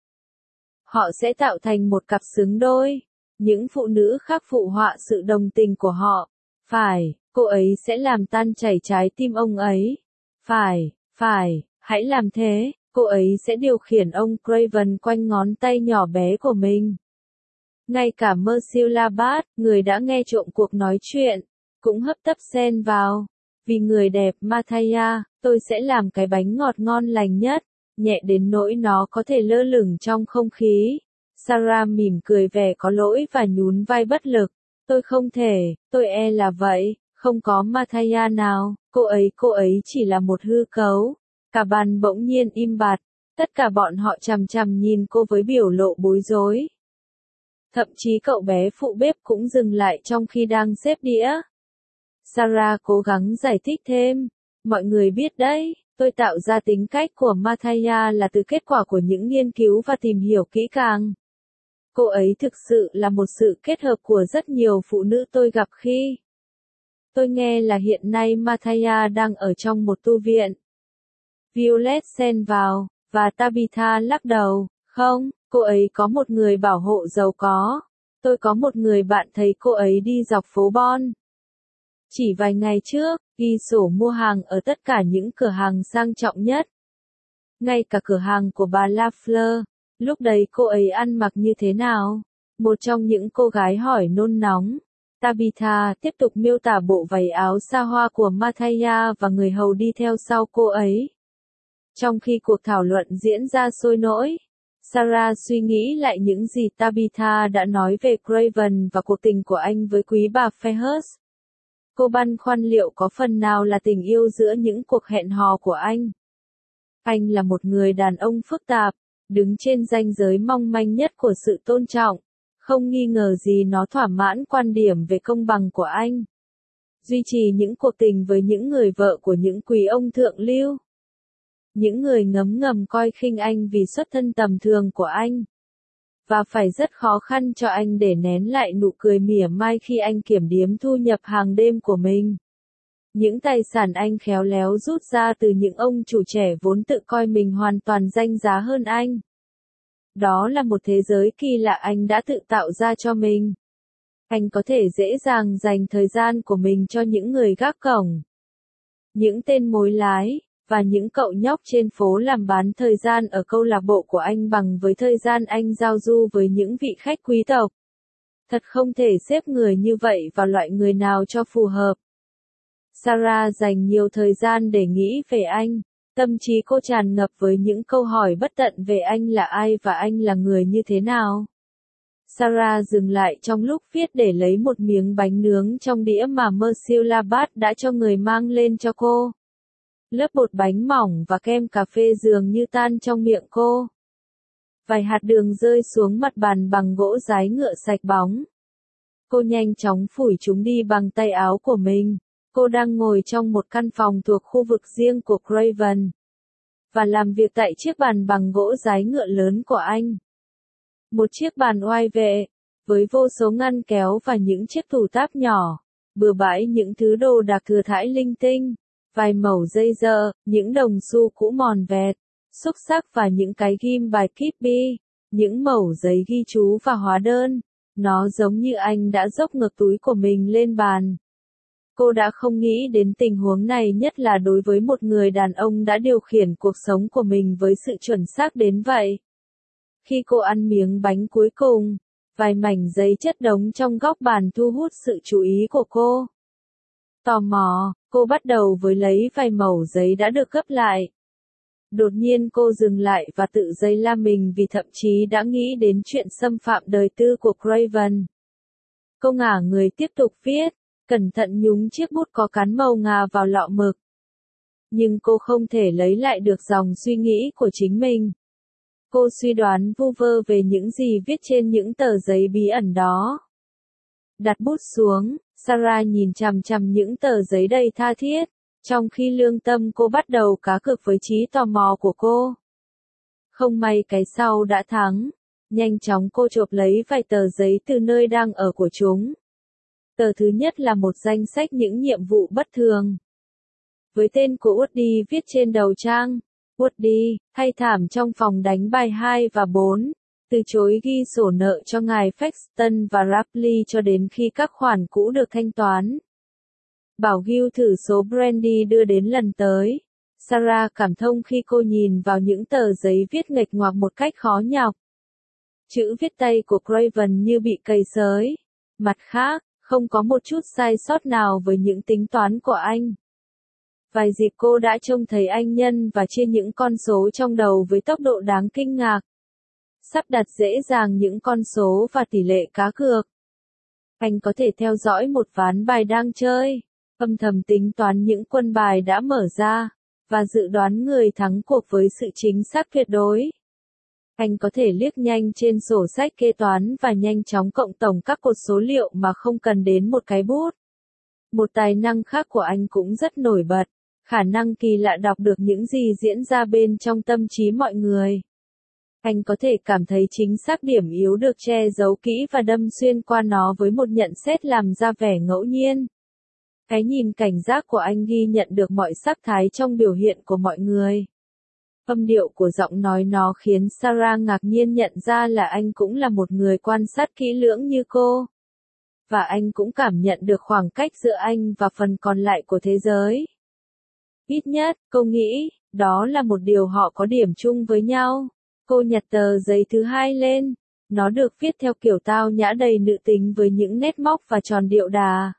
Họ sẽ tạo thành một cặp xứng đôi. Những phụ nữ khác phụ họa sự đồng tình của họ. Phải, cô ấy sẽ làm tan chảy trái tim ông ấy. Phải, phải, hãy làm thế. Cô ấy sẽ điều khiển ông Craven quanh ngón tay nhỏ bé của mình. Ngay cả Mercy Labat, người đã nghe trộm cuộc nói chuyện, cũng hấp tấp xen vào. Vì người đẹp Mathaya, tôi sẽ làm cái bánh ngọt ngon lành nhất, nhẹ đến nỗi nó có thể lơ lửng trong không khí. Sarah mỉm cười vẻ có lỗi và nhún vai bất lực. Tôi không thể, tôi e là vậy, không có Mathaya nào, cô ấy cô ấy chỉ là một hư cấu. Cả bàn bỗng nhiên im bặt, tất cả bọn họ chằm chằm nhìn cô với biểu lộ bối rối. Thậm chí cậu bé phụ bếp cũng dừng lại trong khi đang xếp đĩa. Sarah cố gắng giải thích thêm, mọi người biết đấy, tôi tạo ra tính cách của Mathaya là từ kết quả của những nghiên cứu và tìm hiểu kỹ càng. Cô ấy thực sự là một sự kết hợp của rất nhiều phụ nữ tôi gặp khi. Tôi nghe là hiện nay Mathaya đang ở trong một tu viện. Violet xen vào, và Tabitha lắc đầu, không, Cô ấy có một người bảo hộ giàu có. Tôi có một người bạn thấy cô ấy đi dọc phố Bon. Chỉ vài ngày trước, ghi sổ mua hàng ở tất cả những cửa hàng sang trọng nhất. Ngay cả cửa hàng của bà Lafleur. Lúc đấy cô ấy ăn mặc như thế nào? Một trong những cô gái hỏi nôn nóng. Tabitha tiếp tục miêu tả bộ váy áo xa hoa của Mathaya và người hầu đi theo sau cô ấy. Trong khi cuộc thảo luận diễn ra sôi nổi, Sarah suy nghĩ lại những gì Tabitha đã nói về Craven và cuộc tình của anh với quý bà Fairhurst. Cô băn khoăn liệu có phần nào là tình yêu giữa những cuộc hẹn hò của anh. Anh là một người đàn ông phức tạp, đứng trên ranh giới mong manh nhất của sự tôn trọng. Không nghi ngờ gì nó thỏa mãn quan điểm về công bằng của anh. Duy trì những cuộc tình với những người vợ của những quý ông thượng lưu. Những người ngấm ngầm coi khinh anh vì xuất thân tầm thường của anh. Và phải rất khó khăn cho anh để nén lại nụ cười mỉa mai khi anh kiểm đếm thu nhập hàng đêm của mình. Những tài sản anh khéo léo rút ra từ những ông chủ trẻ vốn tự coi mình hoàn toàn danh giá hơn anh. Đó là một thế giới kỳ lạ anh đã tự tạo ra cho mình. Anh có thể dễ dàng dành thời gian của mình cho những người gác cổng, những tên mối lái, và những cậu nhóc trên phố làm bán thời gian ở câu lạc bộ của anh bằng với thời gian anh giao du với những vị khách quý tộc. Thật không thể xếp người như vậy vào loại người nào cho phù hợp. Sarah dành nhiều thời gian để nghĩ về anh. Tâm trí cô tràn ngập với những câu hỏi bất tận về anh là ai và anh là người như thế nào. Sarah dừng lại trong lúc viết để lấy một miếng bánh nướng trong đĩa mà Monsieur Labat đã cho người mang lên cho cô. Lớp bột bánh mỏng và kem cà phê dường như tan trong miệng cô. Vài hạt đường rơi xuống mặt bàn bằng gỗ dái ngựa sạch bóng. Cô nhanh chóng phủi chúng đi bằng tay áo của mình. Cô đang ngồi trong một căn phòng thuộc khu vực riêng của Craven. Và làm việc tại chiếc bàn bằng gỗ dái ngựa lớn của anh. Một chiếc bàn oai vệ, với vô số ngăn kéo và những chiếc tủ táp nhỏ, bừa bãi những thứ đồ đạc thừa thãi linh tinh, vài mẩu dây dơ, những đồng xu cũ mòn vẹt, xúc xắc và những cái ghim bài Kippy, những mẩu giấy ghi chú và hóa đơn. Nó giống như anh đã dốc ngược túi của mình lên bàn. Cô đã không nghĩ đến tình huống này, nhất là đối với một người đàn ông đã điều khiển cuộc sống của mình với sự chuẩn xác đến vậy. Khi cô ăn miếng bánh cuối cùng, vài mảnh giấy chất đống trong góc bàn thu hút sự chú ý của cô. Tò mò, cô bắt đầu với lấy vài mẩu giấy đã được gấp lại. Đột nhiên cô dừng lại và tự giấy la mình vì thậm chí đã nghĩ đến chuyện xâm phạm đời tư của Craven. Cô ngả người tiếp tục viết, cẩn thận nhúng chiếc bút có cán màu ngà vào lọ mực. Nhưng cô không thể lấy lại được dòng suy nghĩ của chính mình. Cô suy đoán vu vơ về những gì viết trên những tờ giấy bí ẩn đó. Đặt bút xuống, Sarah nhìn chằm chằm những tờ giấy đầy tha thiết, trong khi lương tâm cô bắt đầu cá cược với trí tò mò của cô. Không may cái sau đã thắng. Nhanh chóng cô chộp lấy vài tờ giấy từ nơi đang ở của chúng. Tờ thứ nhất là một danh sách những nhiệm vụ bất thường. Với tên của Woody viết trên đầu trang. Woody, thay thảm trong phòng đánh bài hai và bốn, từ chối ghi sổ nợ cho ngài Paxton và Rapley cho đến khi các khoản cũ được thanh toán. Bảo Gil thử số brandy đưa đến lần tới. Sarah cảm thông khi cô nhìn vào những tờ giấy viết nghệch ngoạc một cách khó nhọc. Chữ viết tay của Craven như bị cầy xới. Mặt khác, không có một chút sai sót nào với những tính toán của anh. Vài dịp cô đã trông thấy anh nhân và chia những con số trong đầu với tốc độ đáng kinh ngạc. Sắp đặt dễ dàng những con số và tỷ lệ cá cược. Anh có thể theo dõi một ván bài đang chơi, âm thầm tính toán những quân bài đã mở ra, và dự đoán người thắng cuộc với sự chính xác tuyệt đối. Anh có thể liếc nhanh trên sổ sách kế toán và nhanh chóng cộng tổng các cột số liệu mà không cần đến một cái bút. Một tài năng khác của anh cũng rất nổi bật, khả năng kỳ lạ đọc được những gì diễn ra bên trong tâm trí mọi người. Anh có thể cảm thấy chính xác điểm yếu được che giấu kỹ và đâm xuyên qua nó với một nhận xét làm ra vẻ ngẫu nhiên. Cái nhìn cảnh giác của anh ghi nhận được mọi sắc thái trong biểu hiện của mọi người. Âm điệu của giọng nói nó khiến Sarah ngạc nhiên nhận ra là anh cũng là một người quan sát kỹ lưỡng như cô. Và anh cũng cảm nhận được khoảng cách giữa anh và phần còn lại của thế giới. Ít nhất, cô nghĩ, đó là một điều họ có điểm chung với nhau. Cô nhặt tờ giấy thứ hai lên. Nó được viết theo kiểu tao nhã đầy nữ tính với những nét móc và tròn điệu đà.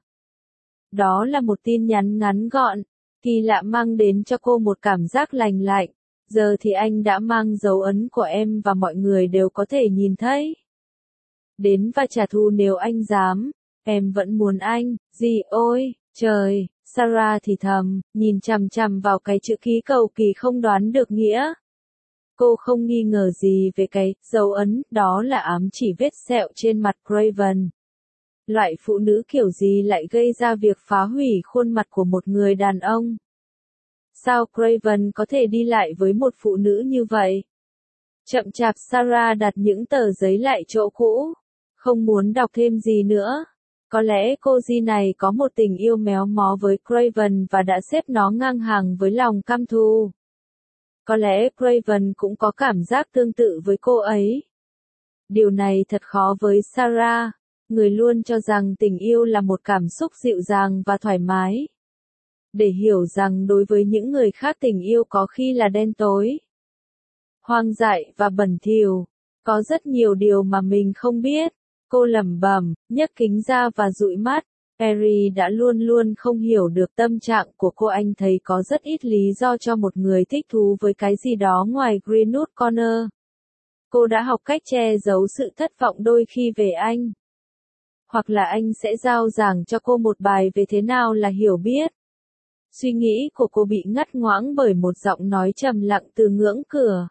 Đó là một tin nhắn ngắn gọn, kỳ lạ mang đến cho cô một cảm giác lành lạnh. Giờ thì anh đã mang dấu ấn của em và mọi người đều có thể nhìn thấy. Đến và trả thù nếu anh dám. Em vẫn muốn anh, gì ôi, trời, Sarah thì thầm, nhìn chằm chằm vào cái chữ ký cầu kỳ không đoán được nghĩa. Cô không nghi ngờ gì về cái dấu ấn, đó là ám chỉ vết sẹo trên mặt Craven. Loại phụ nữ kiểu gì lại gây ra việc phá hủy khuôn mặt của một người đàn ông? Sao Craven có thể đi lại với một phụ nữ như vậy? Chậm chạp Sarah đặt những tờ giấy lại chỗ cũ. Không muốn đọc thêm gì nữa. Có lẽ cô Di này có một tình yêu méo mó với Craven và đã xếp nó ngang hàng với lòng căm thù. Có lẽ Craven cũng có cảm giác tương tự với cô ấy. Điều này thật khó với Sarah, người luôn cho rằng tình yêu là một cảm xúc dịu dàng và thoải mái. Để hiểu rằng đối với những người khác tình yêu có khi là đen tối, hoang dại và bẩn thỉu, có rất nhiều điều mà mình không biết. Cô lẩm bẩm, nhấc kính ra và dụi mắt. Perry đã luôn luôn không hiểu được tâm trạng của cô. Anh thấy có rất ít lý do cho một người thích thú với cái gì đó ngoài Greenwood Corner. Cô đã học cách che giấu sự thất vọng đôi khi về anh. Hoặc là anh sẽ giao giảng cho cô một bài về thế nào là hiểu biết. Suy nghĩ của cô bị ngắt ngoãng bởi một giọng nói trầm lặng từ ngưỡng cửa.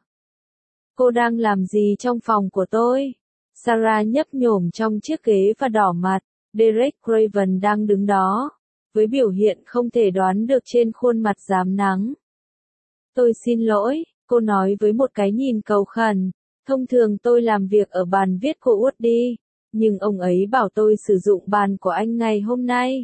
Cô đang làm gì trong phòng của tôi? Sarah nhấp nhổm trong chiếc ghế và đỏ mặt. Derek Craven đang đứng đó, với biểu hiện không thể đoán được trên khuôn mặt rám nắng. Tôi xin lỗi, cô nói với một cái nhìn cầu khẩn. Thông thường tôi làm việc ở bàn viết của Woody, nhưng ông ấy bảo tôi sử dụng bàn của anh ngày hôm nay.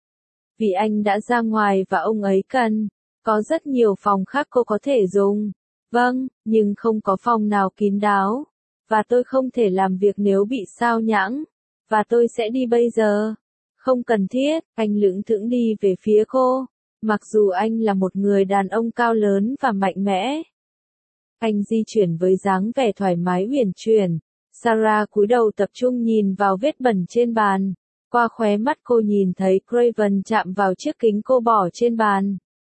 Vì anh đã ra ngoài và ông ấy cần. Có rất nhiều phòng khác cô có thể dùng. Vâng, nhưng không có phòng nào kín đáo. Và tôi không thể làm việc nếu bị sao nhãng. Và tôi sẽ đi bây giờ. Không cần thiết, anh lững thững đi về phía cô. Mặc dù anh là một người đàn ông cao lớn và mạnh mẽ. Anh di chuyển với dáng vẻ thoải mái uyển chuyển. Sarah cúi đầu tập trung nhìn vào vết bẩn trên bàn. Qua khóe mắt cô nhìn thấy Craven chạm vào chiếc kính cô bỏ trên bàn.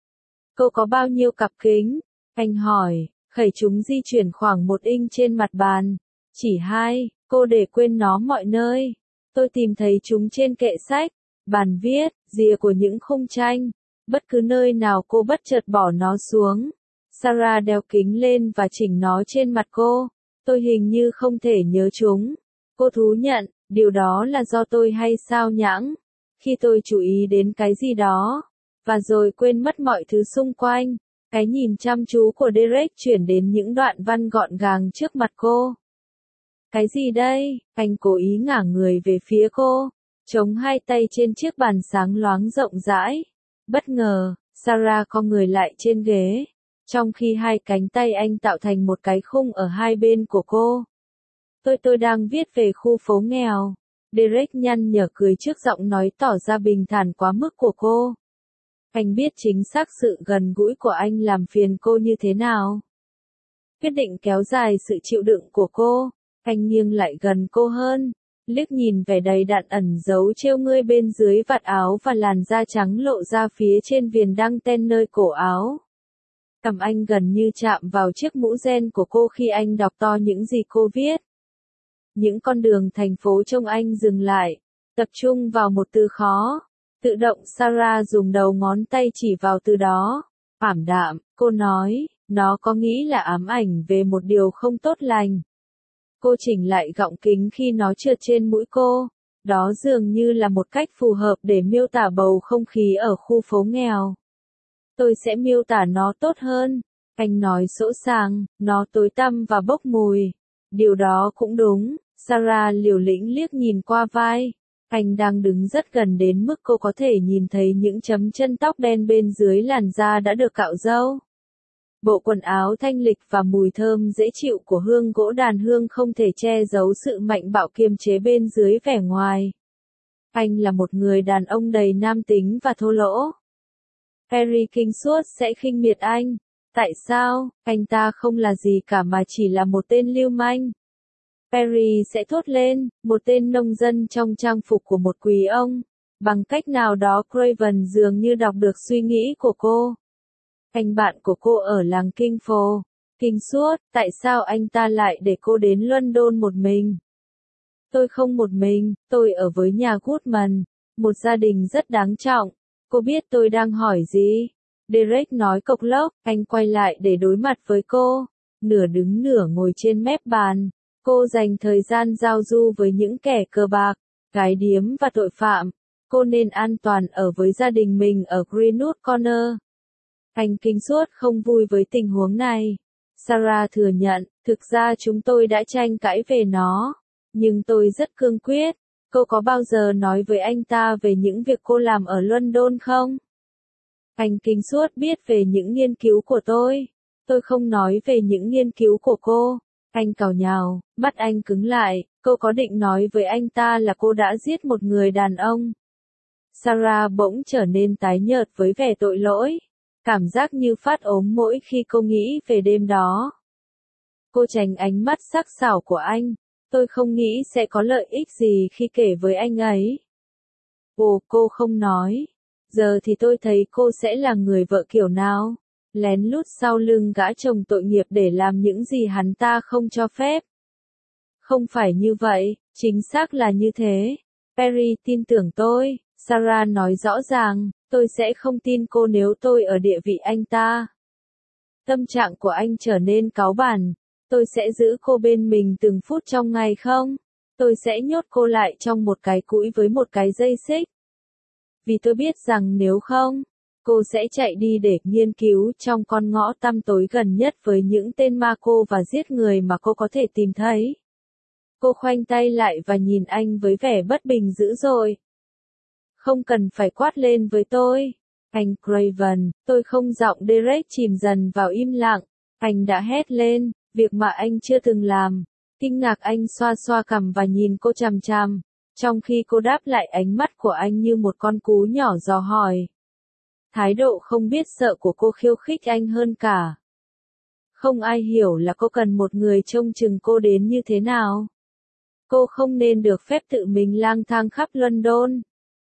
Cô có bao nhiêu cặp kính? Anh hỏi, khẩy chúng di chuyển khoảng một inch trên mặt bàn. Chỉ hai, cô để quên nó mọi nơi. Tôi tìm thấy chúng trên kệ sách, bàn viết, rìa của những khung tranh. Bất cứ nơi nào cô bất chợt bỏ nó xuống. Sarah đeo kính lên và chỉnh nó trên mặt cô. Tôi hình như không thể nhớ chúng. Cô thú nhận, điều đó là do tôi hay sao nhãng. Khi tôi chú ý đến cái gì đó, và rồi quên mất mọi thứ xung quanh. Cái nhìn chăm chú của Derek chuyển đến những đoạn văn gọn gàng trước mặt cô. Cái gì đây? Anh cố ý ngả người về phía cô, chống hai tay trên chiếc bàn sáng loáng rộng rãi. Bất ngờ, Sarah co người lại trên ghế, trong khi hai cánh tay anh tạo thành một cái khung ở hai bên của cô. Tôi tôi đang viết về khu phố nghèo. Derek nhăn nhở cười trước giọng nói tỏ ra bình thản quá mức của cô. Anh biết chính xác sự gần gũi của anh làm phiền cô như thế nào. Quyết định kéo dài sự chịu đựng của cô. Anh nghiêng lại gần cô hơn, liếc nhìn vẻ đầy đặn ẩn giấu trêu ngươi bên dưới vạt áo và làn da trắng lộ ra phía trên viền đăng ten nơi cổ áo. Cầm anh gần như chạm vào chiếc mũ ren của cô khi anh đọc to những gì cô viết. Những con đường thành phố trông anh dừng lại, tập trung vào một từ khó. Tự động Sarah dùng đầu ngón tay chỉ vào từ đó. Ảm đạm, cô nói, nó có nghĩ là ám ảnh về một điều không tốt lành. Cô chỉnh lại gọng kính khi nó trượt trên mũi cô. Đó dường như là một cách phù hợp để miêu tả bầu không khí ở khu phố nghèo. Tôi sẽ miêu tả nó tốt hơn. Anh nói sỗ sàng, nó tối tăm và bốc mùi. Điều đó cũng đúng. Sarah liều lĩnh liếc nhìn qua vai. Anh đang đứng rất gần đến mức cô có thể nhìn thấy những chấm chân tóc đen bên dưới làn da đã được cạo râu. Bộ quần áo thanh lịch và mùi thơm dễ chịu của hương gỗ đàn hương không thể che giấu sự mạnh bạo kiềm chế bên dưới vẻ ngoài. Anh là một người đàn ông đầy nam tính và thô lỗ. Perry Kingswood sẽ khinh miệt anh. Tại sao? Anh ta không là gì cả mà chỉ là một tên lưu manh. Perry sẽ thốt lên, một tên nông dân trong trang phục của một quý ông. Bằng cách nào đó Craven dường như đọc được suy nghĩ của cô. Anh bạn của cô ở làng Kingford. Kingswood, tại sao anh ta lại để cô đến London một mình? Tôi không một mình, tôi ở với nhà Goodman, một gia đình rất đáng trọng. Cô biết tôi đang hỏi gì? Derek nói cộc lốc, anh quay lại để đối mặt với cô. Nửa đứng nửa ngồi trên mép bàn. Cô dành thời gian giao du với những kẻ cờ bạc, gái điếm và tội phạm. Cô nên an toàn ở với gia đình mình ở Greenwood Corner. Anh Kingswood không vui với tình huống này. Sarah thừa nhận, thực ra chúng tôi đã tranh cãi về nó. Nhưng tôi rất cương quyết. Cô có bao giờ nói với anh ta về những việc cô làm ở London không? Anh Kingswood biết về những nghiên cứu của tôi. Tôi không nói về những nghiên cứu của cô. Anh càu nhàu, mắt anh cứng lại. Cô có định nói với anh ta là cô đã giết một người đàn ông? Sarah bỗng trở nên tái nhợt với vẻ tội lỗi. Cảm giác như phát ốm mỗi khi cô nghĩ về đêm đó. Cô tránh ánh mắt sắc sảo của anh. Tôi không nghĩ sẽ có lợi ích gì khi kể với anh ấy. Ồ, cô không nói. Giờ thì tôi thấy cô sẽ là người vợ kiểu nào? Lén lút sau lưng gã chồng tội nghiệp để làm những gì hắn ta không cho phép. Không phải như vậy, chính xác là như thế. Perry tin tưởng tôi, Sarah nói rõ ràng, tôi sẽ không tin cô nếu tôi ở địa vị anh ta. Tâm trạng của anh trở nên cáu bẳn. Tôi sẽ giữ cô bên mình từng phút trong ngày không? Tôi sẽ nhốt cô lại trong một cái cũi với một cái dây xích. Vì tôi biết rằng nếu không, cô sẽ chạy đi để nghiên cứu trong con ngõ tăm tối gần nhất với những tên ma cô và giết người mà cô có thể tìm thấy. Cô khoanh tay lại và nhìn anh với vẻ bất bình dữ dội. Không cần phải quát lên với tôi. Anh Craven, tôi không giọng Derek chìm dần vào im lặng. Anh đã hét lên, việc mà anh chưa từng làm. Kinh ngạc anh xoa xoa cằm và nhìn cô chằm chằm. Trong khi cô đáp lại ánh mắt của anh như một con cú nhỏ dò hỏi. Thái độ không biết sợ của cô khiêu khích anh hơn cả. Không ai hiểu là cô cần một người trông chừng cô đến như thế nào. Cô không nên được phép tự mình lang thang khắp London.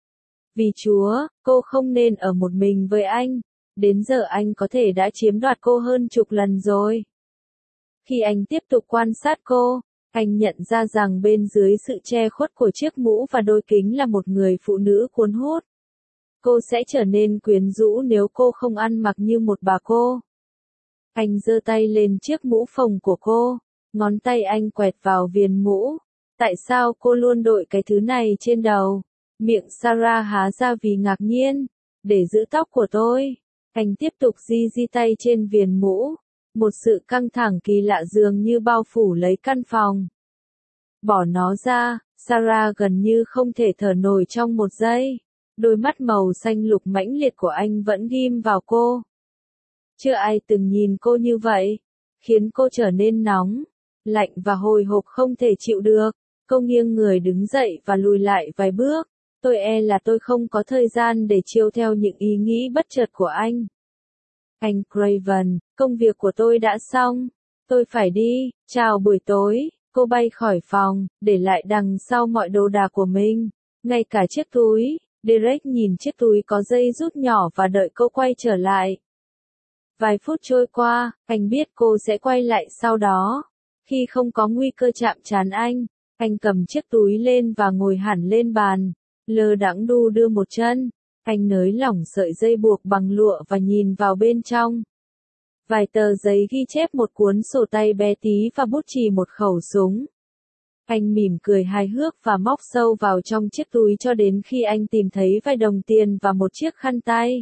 Vì Chúa, cô không nên ở một mình với anh. Đến giờ anh có thể đã chiếm đoạt cô hơn chục lần rồi. Khi anh tiếp tục quan sát cô, anh nhận ra rằng bên dưới sự che khuất của chiếc mũ và đôi kính là một người phụ nữ cuốn hút. Cô sẽ trở nên quyến rũ nếu cô không ăn mặc như một bà cô. Anh giơ tay lên chiếc mũ phồng của cô, ngón tay anh quẹt vào viền mũ. Tại sao cô luôn đội cái thứ này trên đầu? Miệng Sarah há ra vì ngạc nhiên. Để giữ tóc của tôi. Anh tiếp tục di di tay trên viền mũ. Một sự căng thẳng kỳ lạ dường như bao phủ lấy căn phòng. Bỏ nó ra, Sarah gần như không thể thở nổi trong một giây. Đôi mắt màu xanh lục mãnh liệt của anh vẫn ghim vào cô. Chưa ai từng nhìn cô như vậy. Khiến cô trở nên nóng, lạnh và hồi hộp không thể chịu được. Cô nghiêng người đứng dậy và lùi lại vài bước. Tôi e là tôi không có thời gian để chiêu theo những ý nghĩ bất chợt của anh. Anh Craven, công việc của tôi đã xong. Tôi phải đi, chào buổi tối. Cô bay khỏi phòng, để lại đằng sau mọi đồ đạc của mình. Ngay cả chiếc túi. Derek nhìn chiếc túi có dây rút nhỏ và đợi cô quay trở lại. Vài phút trôi qua, anh biết cô sẽ quay lại sau đó. Khi không có nguy cơ chạm trán anh, anh cầm chiếc túi lên và ngồi hẳn lên bàn. Lơ đãng đu đưa một chân. Anh nới lỏng sợi dây buộc bằng lụa và nhìn vào bên trong. Vài tờ giấy ghi chép, một cuốn sổ tay bé tí và bút chì, một khẩu súng. Anh mỉm cười hài hước và móc sâu vào trong chiếc túi cho đến khi anh tìm thấy vài đồng tiền và một chiếc khăn tay.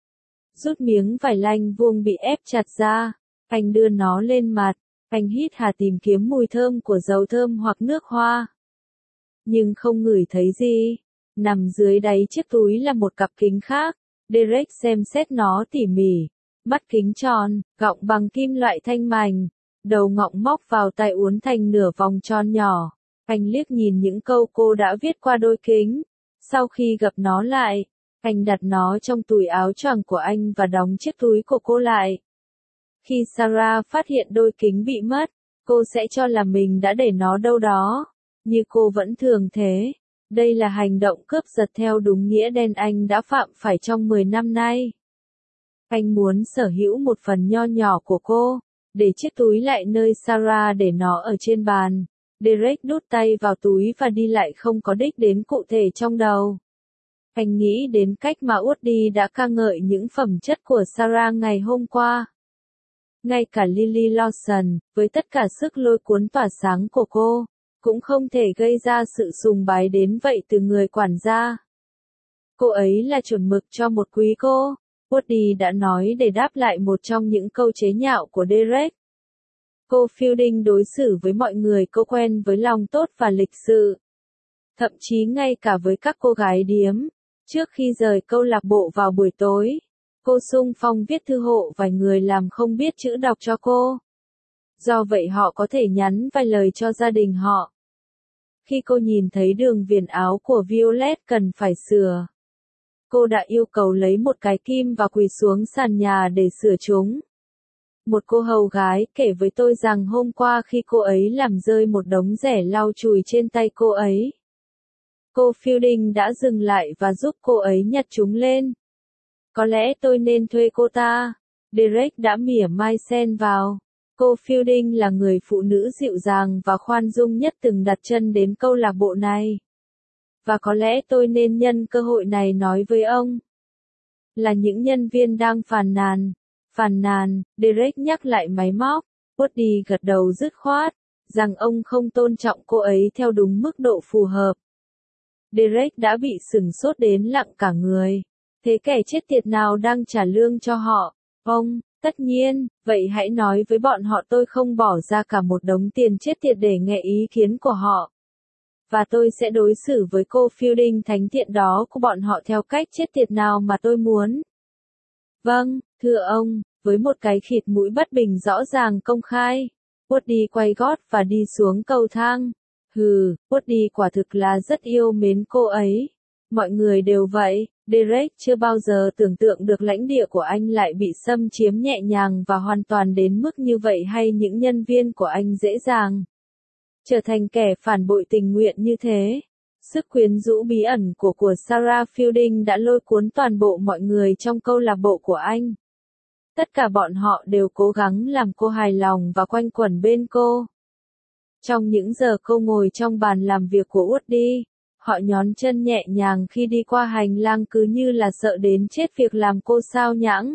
Rút miếng vải lanh vuông bị ép chặt ra. Anh đưa nó lên mặt. Anh hít hà tìm kiếm mùi thơm của dầu thơm hoặc nước hoa. Nhưng không ngửi thấy gì. Nằm dưới đáy chiếc túi là một cặp kính khác. Derek xem xét nó tỉ mỉ. mắt kính tròn, gọng bằng kim loại thanh mảnh, đầu ngọng móc vào tay uốn thành nửa vòng tròn nhỏ. Anh liếc nhìn những câu cô đã viết qua đôi kính. Sau khi gập nó lại, anh đặt nó trong túi áo choàng của anh và đóng chiếc túi của cô lại. Khi Sarah phát hiện đôi kính bị mất, cô sẽ cho là mình đã để nó đâu đó, như cô vẫn thường thế. Đây là hành động cướp giật theo đúng nghĩa đen anh đã phạm phải trong mười năm nay. Anh muốn sở hữu một phần nho nhỏ của cô, để chiếc túi lại nơi Sarah để nó ở trên bàn. Derek đút tay vào túi và đi lại không có đích đến cụ thể trong đầu. Anh nghĩ đến cách mà Woody đã ca ngợi những phẩm chất của Sarah ngày hôm qua. Ngay cả Lily Lawson, với tất cả sức lôi cuốn tỏa sáng của cô, cũng không thể gây ra sự sùng bái đến vậy từ người quản gia. Cô ấy là chuẩn mực cho một quý cô, Woody đã nói để đáp lại một trong những câu chế nhạo của Derek. Cô Fielding đối xử với mọi người cô quen với lòng tốt và lịch sự. Thậm chí ngay cả với các cô gái điếm. Trước khi rời câu lạc bộ vào buổi tối, cô xung phong viết thư hộ vài người làm không biết chữ đọc cho cô. Do vậy họ có thể nhắn vài lời cho gia đình họ. Khi cô nhìn thấy đường viền áo của Violet cần phải sửa, cô đã yêu cầu lấy một cái kim và quỳ xuống sàn nhà để sửa chúng. Một cô hầu gái kể với tôi rằng hôm qua khi cô ấy làm rơi một đống rẻ lau chùi trên tay cô ấy, cô Fielding đã dừng lại và giúp cô ấy nhặt chúng lên. Có lẽ tôi nên thuê cô ta. Derek đã mỉa mai xen vào. Cô Fielding là người phụ nữ dịu dàng và khoan dung nhất từng đặt chân đến câu lạc bộ này. Và có lẽ tôi nên nhân cơ hội này nói với ông. Là những nhân viên đang phàn nàn. Phàn nàn, Derek nhắc lại máy móc. Woody gật đầu dứt khoát, rằng ông không tôn trọng cô ấy theo đúng mức độ phù hợp. Derek đã bị sửng sốt đến lặng cả người. Thế kẻ chết tiệt nào đang trả lương cho họ? Ông, tất nhiên, vậy hãy nói với bọn họ tôi không bỏ ra cả một đống tiền chết tiệt để nghe ý kiến của họ. Và tôi sẽ đối xử với cô Fielding thánh thiện đó của bọn họ theo cách chết tiệt nào mà tôi muốn. Vâng, thưa ông, với một cái khịt mũi bất bình rõ ràng công khai. Woody quay gót và đi xuống cầu thang. Hừ, Woody quả thực là rất yêu mến cô ấy. Mọi người đều vậy. Derek chưa bao giờ tưởng tượng được lãnh địa của anh lại bị xâm chiếm nhẹ nhàng và hoàn toàn đến mức như vậy, hay những nhân viên của anh dễ dàng trở thành kẻ phản bội tình nguyện như thế. Sức quyến rũ bí ẩn của của Sarah Fielding đã lôi cuốn toàn bộ mọi người trong câu lạc bộ của anh. Tất cả bọn họ đều cố gắng làm cô hài lòng và quanh quẩn bên cô. Trong những giờ cô ngồi trong bàn làm việc của Woody, họ nhón chân nhẹ nhàng khi đi qua hành lang cứ như là sợ đến chết việc làm cô sao nhãng.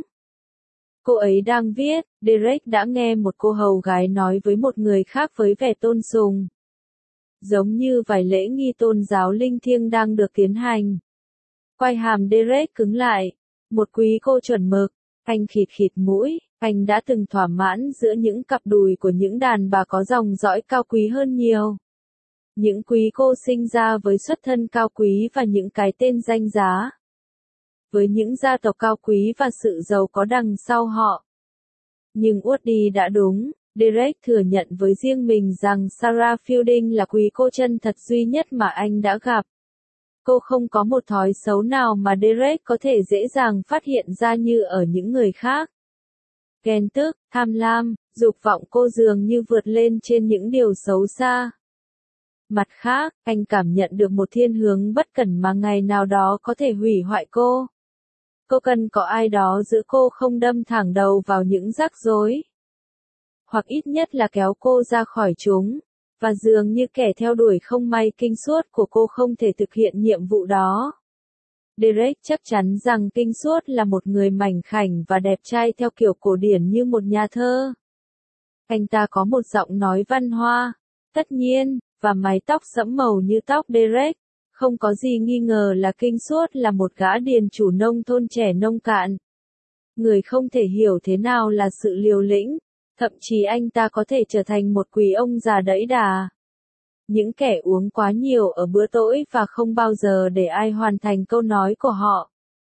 Cô ấy đang viết, Derek đã nghe một cô hầu gái nói với một người khác với vẻ tôn sùng. Giống như vài lễ nghi tôn giáo linh thiêng đang được tiến hành. Quai hàm Derek cứng lại. Một quý cô chuẩn mực. Anh khịt khịt mũi. Anh đã từng thỏa mãn giữa những cặp đùi của những đàn bà có dòng dõi cao quý hơn nhiều. Những quý cô sinh ra với xuất thân cao quý và những cái tên danh giá. Với những gia tộc cao quý và sự giàu có đằng sau họ. Nhưng Woody đã đúng. Derek thừa nhận với riêng mình rằng Sarah Fielding là quý cô chân thật duy nhất mà anh đã gặp. Cô không có một thói xấu nào mà Derek có thể dễ dàng phát hiện ra như ở những người khác. Ghen tức, tham lam, dục vọng cô dường như vượt lên trên những điều xấu xa. Mặt khác, anh cảm nhận được một thiên hướng bất cẩn mà ngày nào đó có thể hủy hoại cô. Cô cần có ai đó giữ cô không đâm thẳng đầu vào những rắc rối. Hoặc ít nhất là kéo cô ra khỏi chúng. Và dường như kẻ theo đuổi không may kinh suốt của cô không thể thực hiện nhiệm vụ đó. Derek chắc chắn rằng kinh suốt là một người mảnh khảnh và đẹp trai theo kiểu cổ điển như một nhà thơ. Anh ta có một giọng nói văn hoa, tất nhiên, và mái tóc sẫm màu như tóc Derek. Không có gì nghi ngờ là kinh suốt là một gã điền chủ nông thôn trẻ nông cạn. Người không thể hiểu thế nào là sự liều lĩnh. Thậm chí anh ta có thể trở thành một quý ông già đẫy đà. Những kẻ uống quá nhiều ở bữa tối và không bao giờ để ai hoàn thành câu nói của họ.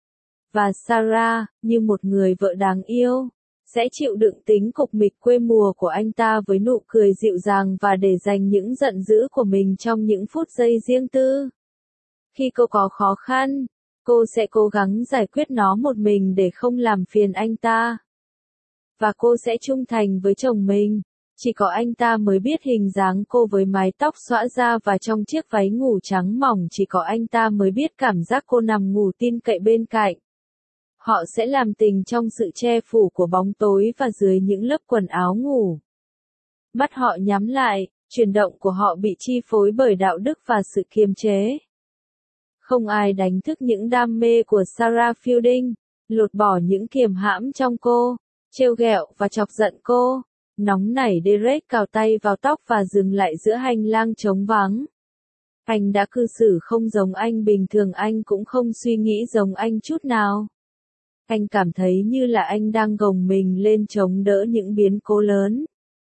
Và Sarah, như một người vợ đáng yêu, sẽ chịu đựng tính cục mịch quê mùa của anh ta với nụ cười dịu dàng và để dành những giận dữ của mình trong những phút giây riêng tư. Khi cô có khó khăn, cô sẽ cố gắng giải quyết nó một mình để không làm phiền anh ta. Và cô sẽ trung thành với chồng mình. Chỉ có anh ta mới biết hình dáng cô với mái tóc xõa ra và trong chiếc váy ngủ trắng mỏng, chỉ có anh ta mới biết cảm giác cô nằm ngủ tin cậy bên cạnh. Họ sẽ làm tình trong sự che phủ của bóng tối và dưới những lớp quần áo ngủ. Mắt họ nhắm lại, chuyển động của họ bị chi phối bởi đạo đức và sự kiềm chế. Không ai đánh thức những đam mê của Sarah Fielding, lột bỏ những kiềm hãm trong cô, trêu ghẹo và chọc giận cô. Nóng nảy Derek cào tay vào tóc và dừng lại giữa hành lang trống vắng. Anh đã cư xử không giống anh bình thường, anh cũng không suy nghĩ giống anh chút nào. Anh cảm thấy như là anh đang gồng mình lên chống đỡ những biến cố lớn.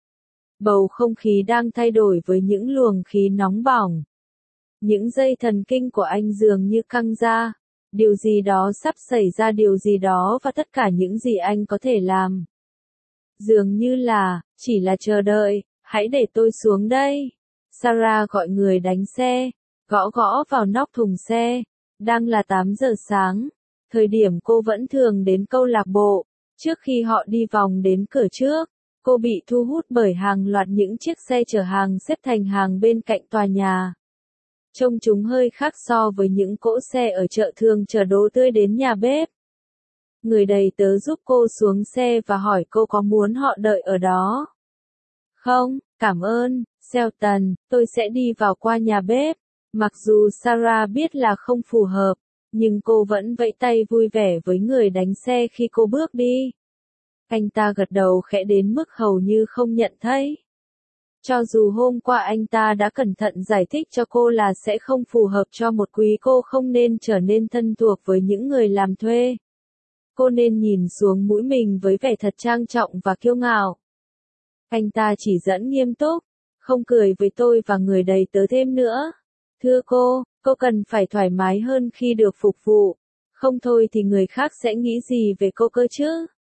Bầu không khí đang thay đổi với những luồng khí nóng bỏng. Những dây thần kinh của anh dường như căng ra. Điều gì đó sắp xảy ra, điều gì đó, và tất cả những gì anh có thể làm dường như là, chỉ là chờ đợi. Hãy để tôi xuống đây. Sarah gọi người đánh xe, gõ gõ vào nóc thùng xe. Đang là tám giờ sáng, thời điểm cô vẫn thường đến câu lạc bộ. Trước khi họ đi vòng đến cửa trước, cô bị thu hút bởi hàng loạt những chiếc xe chở hàng xếp thành hàng bên cạnh tòa nhà. Trông chúng hơi khác so với những cỗ xe ở chợ thường chở đồ tươi đến nhà bếp. Người đầy tớ giúp cô xuống xe và hỏi cô có muốn họ đợi ở đó. Không, cảm ơn, Shelton, tôi sẽ đi vào qua nhà bếp. Mặc dù Sarah biết là không phù hợp, nhưng cô vẫn vẫy tay vui vẻ với người đánh xe khi cô bước đi. Anh ta gật đầu khẽ đến mức hầu như không nhận thấy. Cho dù hôm qua anh ta đã cẩn thận giải thích cho cô là sẽ không phù hợp cho một quý cô không nên trở nên thân thuộc với những người làm thuê. Cô nên nhìn xuống mũi mình với vẻ thật trang trọng và kiêu ngạo. Anh ta chỉ dẫn nghiêm túc, không cười với tôi và người đầy tớ thêm nữa. Thưa cô, cô cần phải thoải mái hơn khi được phục vụ. Không thôi thì người khác sẽ nghĩ gì về cô cơ chứ?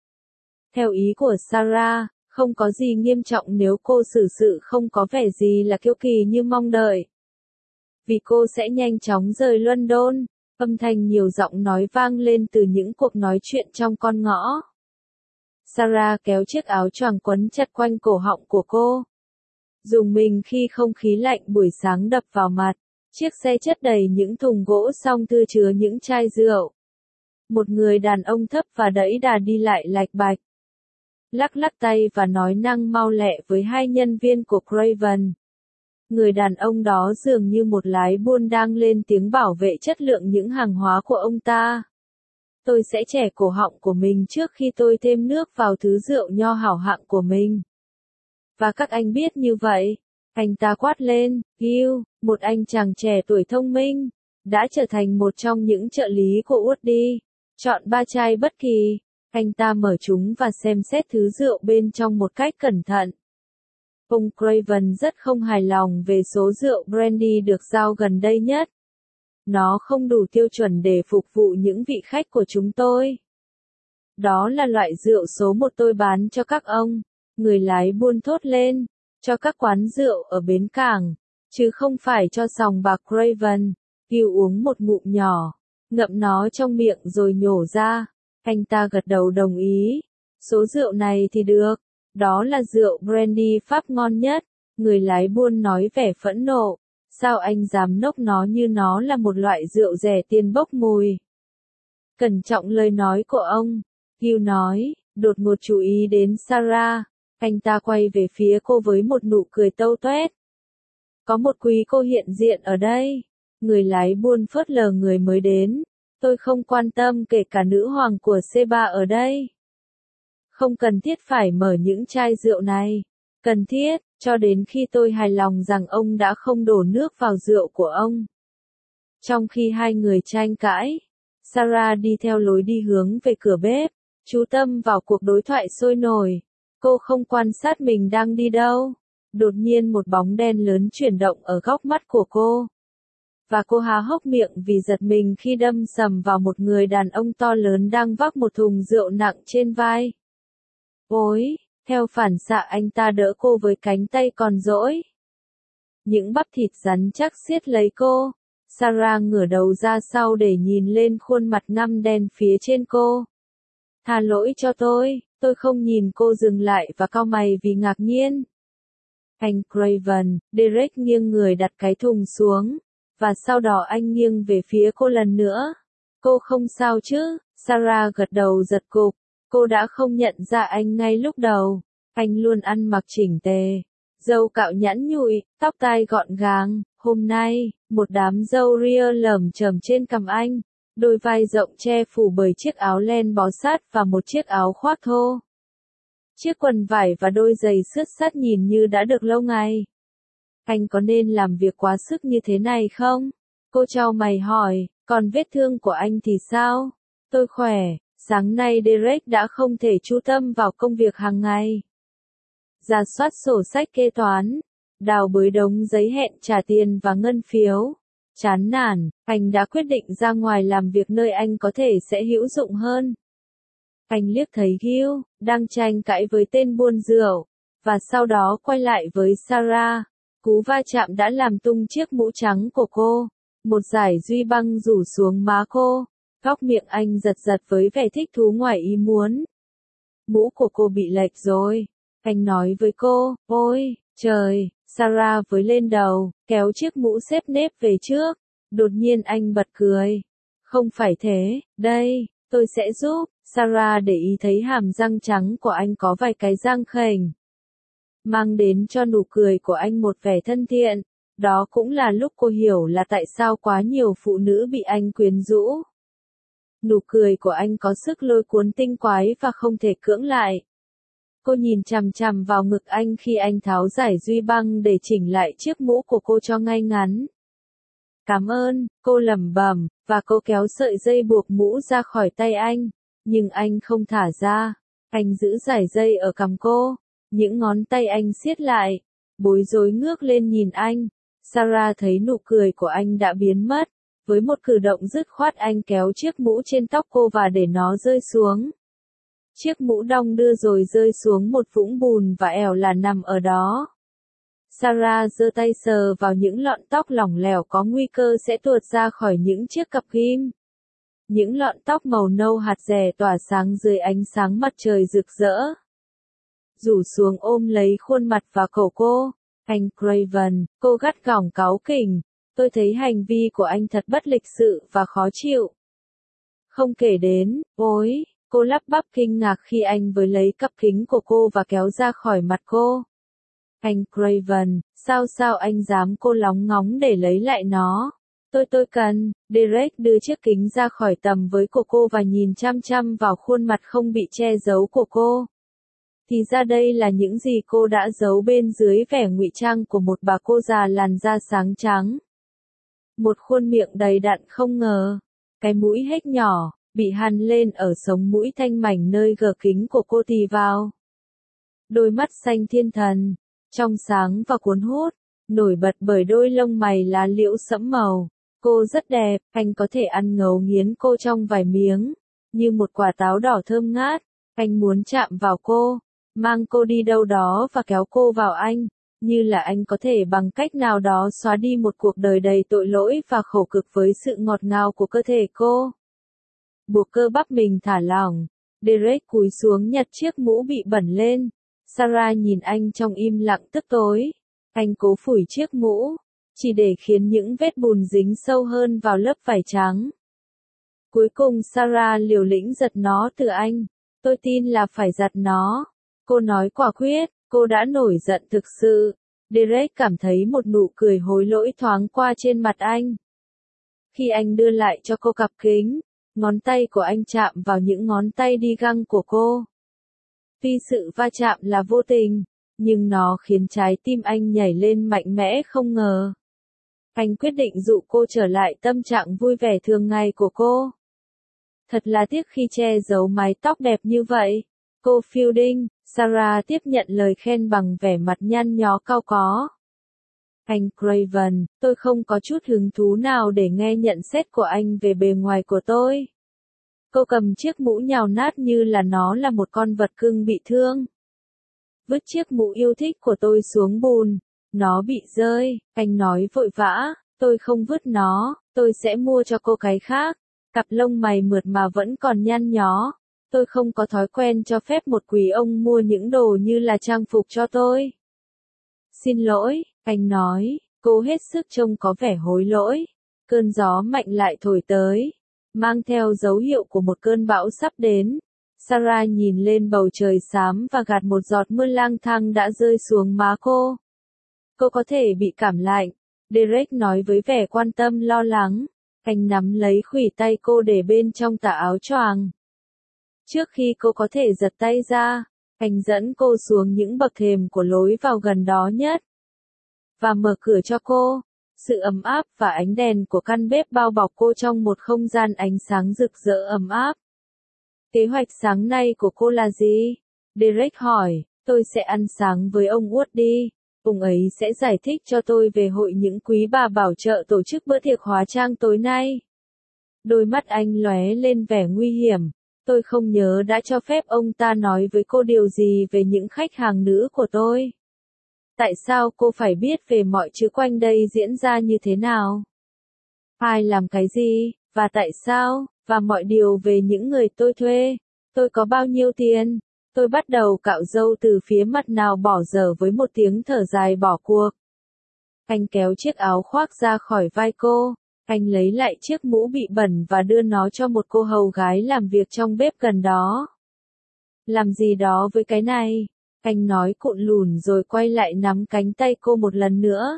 Theo ý của Sarah, không có gì nghiêm trọng nếu cô xử sự không có vẻ gì là kiêu kỳ như mong đợi. Vì cô sẽ nhanh chóng rời London. Âm thanh nhiều giọng nói vang lên từ những cuộc nói chuyện trong con ngõ. Sarah kéo chiếc áo choàng quấn chặt quanh cổ họng của cô. Rùng mình khi không khí lạnh buổi sáng đập vào mặt. Chiếc xe chất đầy những thùng gỗ song thư chứa những chai rượu. Một người đàn ông thấp và đẫy đà đi lại lạch bạch. Lắc lắc tay và nói năng mau lẹ với hai nhân viên của Craven. Người đàn ông đó dường như một lái buôn đang lên tiếng bảo vệ chất lượng những hàng hóa của ông ta. Tôi sẽ chẻ cổ họng của mình trước khi tôi thêm nước vào thứ rượu nho hảo hạng của mình. Và các anh biết như vậy. Anh ta quát lên, Gil, một anh chàng trẻ tuổi thông minh, đã trở thành một trong những trợ lý của Woody. Chọn ba chai bất kỳ. Anh ta mở chúng và xem xét thứ rượu bên trong một cách cẩn thận. Ông Craven rất không hài lòng về số rượu brandy được giao gần đây nhất. Nó không đủ tiêu chuẩn để phục vụ những vị khách của chúng tôi. Đó là loại rượu số một tôi bán cho các ông, người lái buôn thốt lên, cho các quán rượu ở bến cảng, chứ không phải cho sòng bạc Craven. Gil uống một ngụm nhỏ, ngậm nó trong miệng rồi nhổ ra. Anh ta gật đầu đồng ý. Số rượu này thì được. Đó là rượu brandy Pháp ngon nhất. Người lái buôn nói vẻ phẫn nộ. Sao anh dám nốc nó như nó là một loại rượu rẻ tiền bốc mùi? Cẩn trọng lời nói của ông. Gil nói, đột ngột chú ý đến Sarah. Anh ta quay về phía cô với một nụ cười tâu toét. Có một quý cô hiện diện ở đây. Người lái buôn phớt lờ người mới đến. Tôi không quan tâm kể cả nữ hoàng của Seba ở đây. Không cần thiết phải mở những chai rượu này. Cần thiết, cho đến khi tôi hài lòng rằng ông đã không đổ nước vào rượu của ông. Trong khi hai người tranh cãi, Sarah đi theo lối đi hướng về cửa bếp, chú tâm vào cuộc đối thoại sôi nổi. Cô không quan sát mình đang đi đâu. Đột nhiên một bóng đen lớn chuyển động ở góc mắt của cô. và cô há hốc miệng vì giật mình khi đâm sầm vào một người đàn ông to lớn đang vác một thùng rượu nặng trên vai. Ôi, theo phản xạ anh ta đỡ cô với cánh tay còn duỗi. Những bắp thịt rắn chắc siết lấy cô. Sarah ngửa đầu ra sau để nhìn lên khuôn mặt ngăm đen phía trên cô. Tha lỗi cho tôi, tôi không nhìn. Cô dừng lại và cau mày vì ngạc nhiên. Anh Craven, Derek nghiêng người đặt cái thùng xuống, và sau đó anh nghiêng về phía cô lần nữa. Cô không sao chứ? Sarah gật đầu giật cục. Cô đã không nhận ra anh ngay lúc đầu. Anh luôn ăn mặc chỉnh tề. Râu cạo nhẵn nhụi, tóc tai gọn gàng. Hôm nay, một đám râu ria lởm chởm trên cằm anh. Đôi vai rộng che phủ bởi chiếc áo len bó sát và một chiếc áo khoác thô. Chiếc quần vải và đôi giày sướt sắt nhìn như đã được lâu ngày. Anh có nên làm việc quá sức như thế này không? Cô chau mày hỏi, còn vết thương của anh thì sao? Tôi khỏe, sáng nay Derek đã không thể chú tâm vào công việc hàng ngày. Rà soát sổ sách kế toán, đào bới đống giấy hẹn trả tiền và ngân phiếu. Chán nản, anh đã quyết định ra ngoài làm việc nơi anh có thể sẽ hữu dụng hơn. Anh liếc thấy Gil, đang tranh cãi với tên buôn rượu, và sau đó quay lại với Sarah. Cú va chạm đã làm tung chiếc mũ trắng của cô. Một dải duy băng rủ xuống má cô. Góc miệng anh giật giật với vẻ thích thú ngoài ý muốn. Mũ của cô bị lệch rồi. Anh nói với cô, ôi, trời, Sarah với lên đầu, kéo chiếc mũ xếp nếp về trước. Đột nhiên anh bật cười. Không phải thế, đây, tôi sẽ giúp. Sarah để ý thấy hàm răng trắng của anh có vài cái răng khểnh, mang đến cho nụ cười của anh một vẻ thân thiện. Đó cũng là lúc cô hiểu là tại sao quá nhiều phụ nữ bị anh quyến rũ. Nụ cười của anh có sức lôi cuốn tinh quái và không thể cưỡng lại. Cô nhìn chằm chằm vào ngực anh khi anh tháo dải duy băng để chỉnh lại chiếc mũ của cô cho ngay ngắn. Cảm ơn, cô lẩm bẩm, và cô kéo sợi dây buộc mũ ra khỏi tay anh. Nhưng anh không thả ra. Anh giữ dải dây ở cằm cô. Những ngón tay anh siết lại. Bối rối ngước lên nhìn anh. Sarah thấy nụ cười của anh đã biến mất. Với một cử động dứt khoát anh kéo chiếc mũ trên tóc cô và để nó rơi xuống. Chiếc mũ đong đưa rồi rơi xuống một vũng bùn và ẻo là nằm ở đó. Sarah giơ tay sờ vào những lọn tóc lỏng lẻo có nguy cơ sẽ tuột ra khỏi những chiếc cặp ghim. Những lọn tóc màu nâu hạt rẻ tỏa sáng dưới ánh sáng mặt trời rực rỡ. Rủ xuống ôm lấy khuôn mặt và cổ cô. Anh Craven, cô gắt gỏng cáu kỉnh. Tôi thấy hành vi của anh thật bất lịch sự và khó chịu. Không kể đến, ôi, cô lắp bắp kinh ngạc khi anh với lấy cặp kính của cô và kéo ra khỏi mặt cô. Anh Craven, sao sao anh dám? Cô lóng ngóng để lấy lại nó. Tôi tôi cần, Derek đưa chiếc kính ra khỏi tầm với của cô và nhìn chăm chăm vào khuôn mặt không bị che giấu của cô. Thì ra đây là những gì cô đã giấu bên dưới vẻ ngụy trang của một bà cô già làn da sáng trắng. Một khuôn miệng đầy đặn không ngờ. Cái mũi héc nhỏ, bị hằn lên ở sống mũi thanh mảnh nơi gờ kính của cô tì vào. Đôi mắt xanh thiên thần, trong sáng và cuốn hút, nổi bật bởi đôi lông mày lá liễu sẫm màu. Cô rất đẹp, anh có thể ăn ngấu nghiến cô trong vài miếng, như một quả táo đỏ thơm ngát. Anh muốn chạm vào cô, mang cô đi đâu đó và kéo cô vào anh, như là anh có thể bằng cách nào đó xóa đi một cuộc đời đầy tội lỗi và khổ cực với sự ngọt ngào của cơ thể cô. Buộc cơ bắp mình thả lỏng, Derek cúi xuống nhặt chiếc mũ bị bẩn lên. Sarah nhìn anh trong im lặng tức tối. Anh cố phủi chiếc mũ, chỉ để khiến những vết bùn dính sâu hơn vào lớp vải trắng. Cuối cùng Sarah liều lĩnh giật nó từ anh. Tôi tin là phải giặt nó. Cô nói quả quyết, cô đã nổi giận thực sự. Derek cảm thấy một nụ cười hối lỗi thoáng qua trên mặt anh. Khi anh đưa lại cho cô cặp kính, ngón tay của anh chạm vào những ngón tay đi găng của cô. Tuy sự va chạm là vô tình, nhưng nó khiến trái tim anh nhảy lên mạnh mẽ không ngờ. Anh quyết định dụ cô trở lại tâm trạng vui vẻ thường ngày của cô. Thật là tiếc khi che giấu mái tóc đẹp như vậy. Cô Fielding, Sarah tiếp nhận lời khen bằng vẻ mặt nhăn nhó cau có. Anh Craven, tôi không có chút hứng thú nào để nghe nhận xét của anh về bề ngoài của tôi. Cô cầm chiếc mũ nhào nát như là nó là một con vật cưng bị thương. Vứt chiếc mũ yêu thích của tôi xuống bùn. Nó bị rơi, anh nói vội vã, tôi không vứt nó, tôi sẽ mua cho cô cái khác. Cặp lông mày mượt mà vẫn còn nhăn nhó. Tôi không có thói quen cho phép một quý ông mua những đồ như là trang phục cho tôi. Xin lỗi, anh nói, cô hết sức trông có vẻ hối lỗi. Cơn gió mạnh lại thổi tới, mang theo dấu hiệu của một cơn bão sắp đến. Sarah nhìn lên bầu trời xám và gạt một giọt mưa lang thang đã rơi xuống má cô. Cô có thể bị cảm lạnh, Derek nói với vẻ quan tâm lo lắng. Anh nắm lấy khuỷu tay cô để bên trong tà áo choàng. Trước khi cô có thể giật tay ra, anh dẫn cô xuống những bậc thềm của lối vào gần đó nhất. Và mở cửa cho cô. Sự ấm áp và ánh đèn của căn bếp bao bọc cô trong một không gian ánh sáng rực rỡ ấm áp. Kế hoạch sáng nay của cô là gì? Derek hỏi, tôi sẽ ăn sáng với ông Woody. Ông ấy sẽ giải thích cho tôi về hội những quý bà bảo trợ tổ chức bữa tiệc hóa trang tối nay. Đôi mắt anh lóe lên vẻ nguy hiểm. Tôi không nhớ đã cho phép ông ta nói với cô điều gì về những khách hàng nữ của tôi. Tại sao cô phải biết về mọi thứ quanh đây diễn ra như thế nào? Ai làm cái gì, và tại sao, và mọi điều về những người tôi thuê. Tôi có bao nhiêu tiền? Tôi bắt đầu cạo râu từ phía mặt nào bỏ dở với một tiếng thở dài bỏ cuộc. Anh kéo chiếc áo khoác ra khỏi vai cô. Anh lấy lại chiếc mũ bị bẩn và đưa nó cho một cô hầu gái làm việc trong bếp gần đó. Làm gì đó với cái này? Anh nói cụn lùn rồi quay lại nắm cánh tay cô một lần nữa.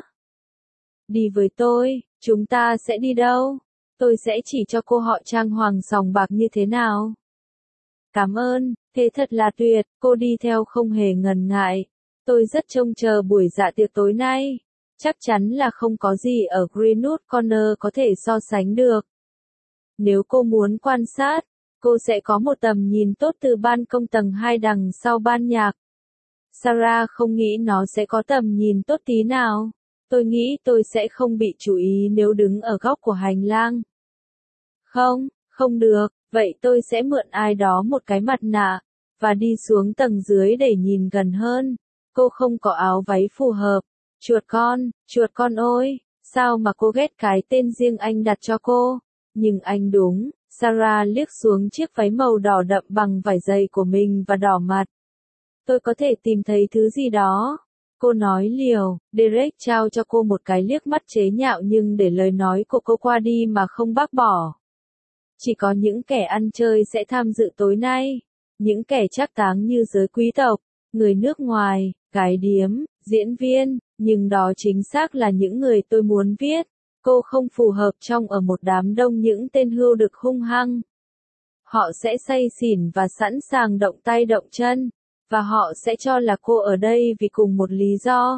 Đi với tôi, chúng ta sẽ đi đâu? Tôi sẽ chỉ cho cô họ trang hoàng sòng bạc như thế nào. Cảm ơn, thế thật là tuyệt, cô đi theo không hề ngần ngại. Tôi rất trông chờ buổi dạ tiệc tối nay. Chắc chắn là không có gì ở Greenwood Corner có thể so sánh được. Nếu cô muốn quan sát, cô sẽ có một tầm nhìn tốt từ ban công tầng hai đằng sau ban nhạc. Sarah không nghĩ nó sẽ có tầm nhìn tốt tí nào. Tôi nghĩ tôi sẽ không bị chú ý nếu đứng ở góc của hành lang. Không, không được, vậy tôi sẽ mượn ai đó một cái mặt nạ, và đi xuống tầng dưới để nhìn gần hơn. Cô không có áo váy phù hợp. Chuột con, chuột con ôi, sao mà cô ghét cái tên riêng anh đặt cho cô? Nhưng anh đúng, Sarah liếc xuống chiếc váy màu đỏ đậm bằng vải dày của mình và đỏ mặt. Tôi có thể tìm thấy thứ gì đó. Cô nói liều, Derek trao cho cô một cái liếc mắt chế nhạo nhưng để lời nói của cô qua đi mà không bác bỏ. Chỉ có những kẻ ăn chơi sẽ tham dự tối nay. Những kẻ trác táng như giới quý tộc, người nước ngoài, gái điếm, diễn viên, nhưng đó chính xác là những người tôi muốn viết. Cô không phù hợp trong ở một đám đông những tên hươu được hung hăng. Họ sẽ say xỉn và sẵn sàng động tay động chân, và họ sẽ cho là cô ở đây vì cùng một lý do.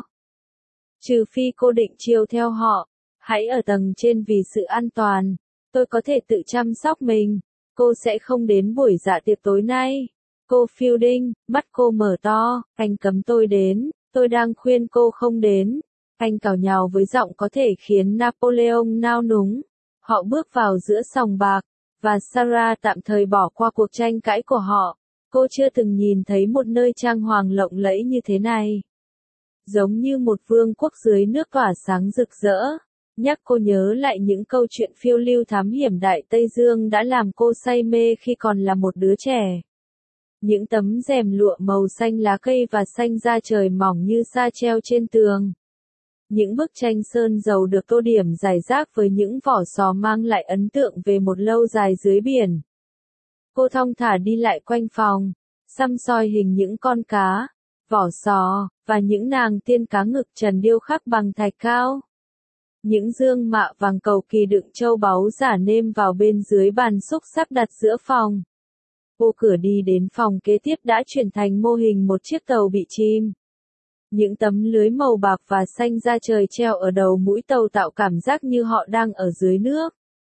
Trừ phi cô định chiều theo họ, hãy ở tầng trên vì sự an toàn. Tôi có thể tự chăm sóc mình. Cô sẽ không đến buổi dạ tiệc tối nay. Cô Fielding, mắt cô mở to, anh cấm tôi đến, tôi đang khuyên cô không đến. Anh cào nhào với giọng có thể khiến Napoleon nao núng. Họ bước vào giữa sòng bạc, và Sarah tạm thời bỏ qua cuộc tranh cãi của họ. Cô chưa từng nhìn thấy một nơi trang hoàng lộng lẫy như thế này. Giống như một vương quốc dưới nước tỏa sáng rực rỡ. Nhắc cô nhớ lại những câu chuyện phiêu lưu thám hiểm Đại Tây Dương đã làm cô say mê khi còn là một đứa trẻ. Những tấm rèm lụa màu xanh lá cây và xanh da trời mỏng như sa treo trên tường. Những bức tranh sơn dầu được tô điểm rải rác với những vỏ sò mang lại ấn tượng về một lâu dài dưới biển. Cô thong thả đi lại quanh phòng, xăm soi hình những con cá, vỏ sò, và những nàng tiên cá ngực trần điêu khắc bằng thạch cao. Những dương mạ vàng cầu kỳ đựng châu báu giả nêm vào bên dưới bàn xúc sắc đặt giữa phòng. Cô cửa đi đến phòng kế tiếp đã chuyển thành mô hình một chiếc tàu bị chìm. Những tấm lưới màu bạc và xanh da trời treo ở đầu mũi tàu tạo cảm giác như họ đang ở dưới nước.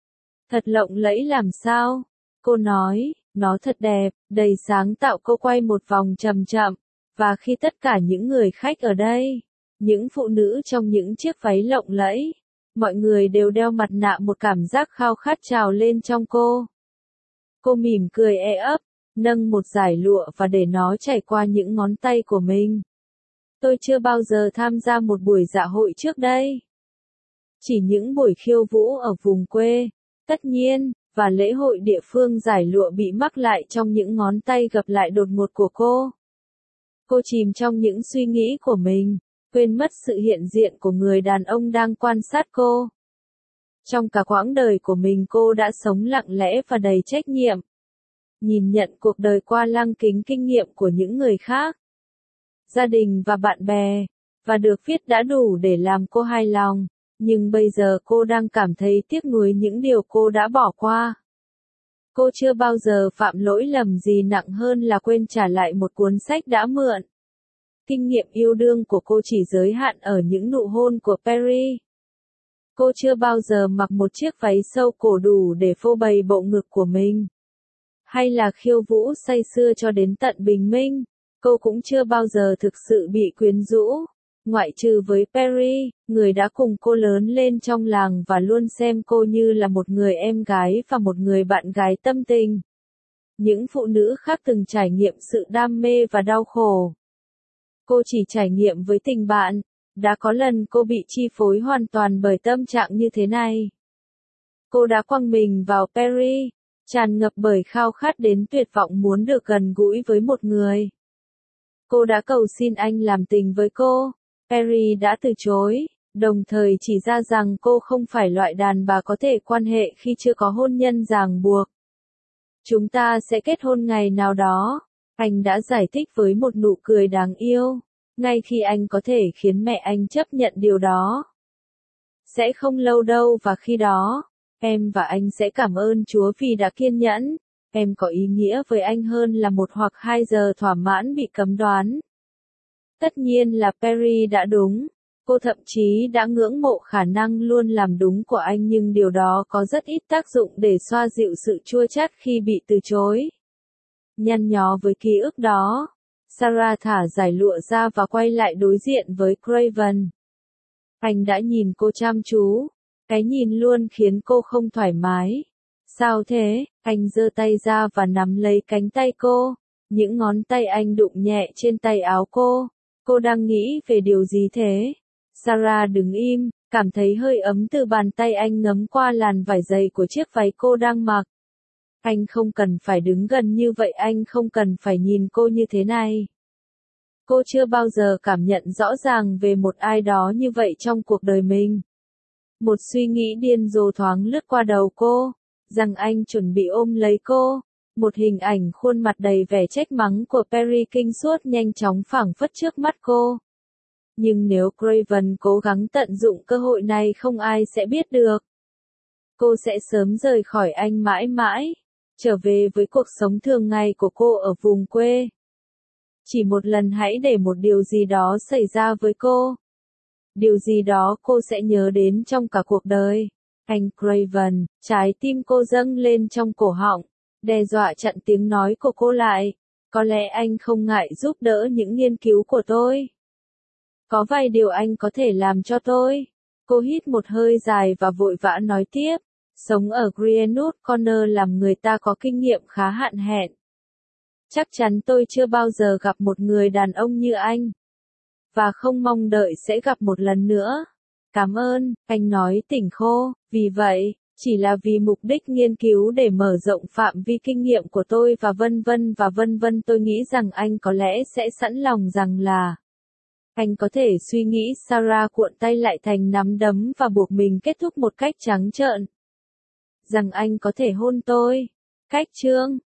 Thật lộng lẫy làm sao? Cô nói, nó thật đẹp, đầy sáng tạo. Cô quay một vòng chậm chậm, và khi tất cả những người khách ở đây, Những phụ nữ trong những chiếc váy lộng lẫy. Mọi người đều đeo mặt nạ, một cảm giác khao khát trào lên trong cô. Cô mỉm cười e ấp, nâng một dải lụa và để nó chảy qua những ngón tay của mình. Tôi chưa bao giờ tham gia một buổi dạ hội trước đây. Chỉ những buổi khiêu vũ ở vùng quê, tất nhiên, và lễ hội địa phương. Dải lụa bị mắc lại trong những ngón tay gập lại đột ngột của cô. Cô chìm trong những suy nghĩ của mình, quên mất sự hiện diện của người đàn ông đang quan sát cô. Trong cả quãng đời của mình cô đã sống lặng lẽ và đầy trách nhiệm. Nhìn nhận cuộc đời qua lăng kính kinh nghiệm của những người khác, gia đình và bạn bè, và được viết đã đủ để làm cô hài lòng. Nhưng bây giờ cô đang cảm thấy tiếc nuối những điều cô đã bỏ qua. Cô chưa bao giờ phạm lỗi lầm gì nặng hơn là quên trả lại một cuốn sách đã mượn. Kinh nghiệm yêu đương của cô chỉ giới hạn ở những nụ hôn của Perry. Cô chưa bao giờ mặc một chiếc váy sâu cổ đủ để phô bày bộ ngực của mình. Hay là khiêu vũ say sưa cho đến tận bình minh. Cô cũng chưa bao giờ thực sự bị quyến rũ, ngoại trừ với Perry, người đã cùng cô lớn lên trong làng và luôn xem cô như là một người em gái và một người bạn gái tâm tình. Những phụ nữ khác từng trải nghiệm sự đam mê và đau khổ. Cô chỉ trải nghiệm với tình bạn. Đã có lần cô bị chi phối hoàn toàn bởi tâm trạng như thế này. Cô đã quăng mình vào Perry, tràn ngập bởi khao khát đến tuyệt vọng muốn được gần gũi với một người. Cô đã cầu xin anh làm tình với cô. Perry đã từ chối, đồng thời chỉ ra rằng cô không phải loại đàn bà có thể quan hệ khi chưa có hôn nhân ràng buộc. Chúng ta sẽ kết hôn ngày nào đó, anh đã giải thích với một nụ cười đáng yêu, ngay khi anh có thể khiến mẹ anh chấp nhận điều đó. Sẽ không lâu đâu và khi đó, em và anh sẽ cảm ơn Chúa vì đã kiên nhẫn. Em có ý nghĩa với anh hơn là một hoặc hai giờ thỏa mãn bị cấm đoán. Tất nhiên là Perry đã đúng. Cô thậm chí đã ngưỡng mộ khả năng luôn làm đúng của anh, nhưng điều đó có rất ít tác dụng để xoa dịu sự chua chát khi bị từ chối. Nhăn nhó với ký ức đó, Sarah thả dải lụa ra và quay lại đối diện với Craven. Anh đã nhìn cô chăm chú. Cái nhìn luôn khiến cô không thoải mái. Sao thế? Anh giơ tay ra và nắm lấy cánh tay cô. Những ngón tay anh đụng nhẹ trên tay áo cô. Cô đang nghĩ về điều gì thế? Sarah đứng im, cảm thấy hơi ấm từ bàn tay anh ngấm qua làn vải dày của chiếc váy cô đang mặc. Anh không cần phải đứng gần như vậy, anh không cần phải nhìn cô như thế này. Cô chưa bao giờ cảm nhận rõ ràng về một ai đó như vậy trong cuộc đời mình. Một suy nghĩ điên rồ thoáng lướt qua đầu cô, rằng anh chuẩn bị ôm lấy cô. Một hình ảnh khuôn mặt đầy vẻ trách mắng của Perry kinh suốt nhanh chóng phảng phất trước mắt cô. Nhưng nếu Craven cố gắng tận dụng cơ hội này, không ai sẽ biết được. Cô sẽ sớm rời khỏi anh mãi mãi, trở về với cuộc sống thường ngày của cô ở vùng quê. Chỉ một lần hãy để một điều gì đó xảy ra với cô. Điều gì đó cô sẽ nhớ đến trong cả cuộc đời. Anh Craven, trái tim cô dâng lên trong cổ họng, đe dọa chặn tiếng nói của cô lại. Có lẽ anh không ngại giúp đỡ những nghiên cứu của tôi. Có vài điều anh có thể làm cho tôi. Cô hít một hơi dài và vội vã nói tiếp. Sống ở Greenwood Corner làm người ta có kinh nghiệm khá hạn hẹn. Chắc chắn tôi chưa bao giờ gặp một người đàn ông như anh. Và không mong đợi sẽ gặp một lần nữa. Cảm ơn, anh nói tỉnh khô. Vì vậy, chỉ là vì mục đích nghiên cứu để mở rộng phạm vi kinh nghiệm của tôi và vân vân và vân vân, tôi nghĩ rằng anh có lẽ sẽ sẵn lòng rằng là. Anh có thể suy nghĩ. Sarah cuộn tay lại thành nắm đấm và buộc mình kết thúc một cách trắng trợn. Rằng anh có thể hôn tôi. Cách chương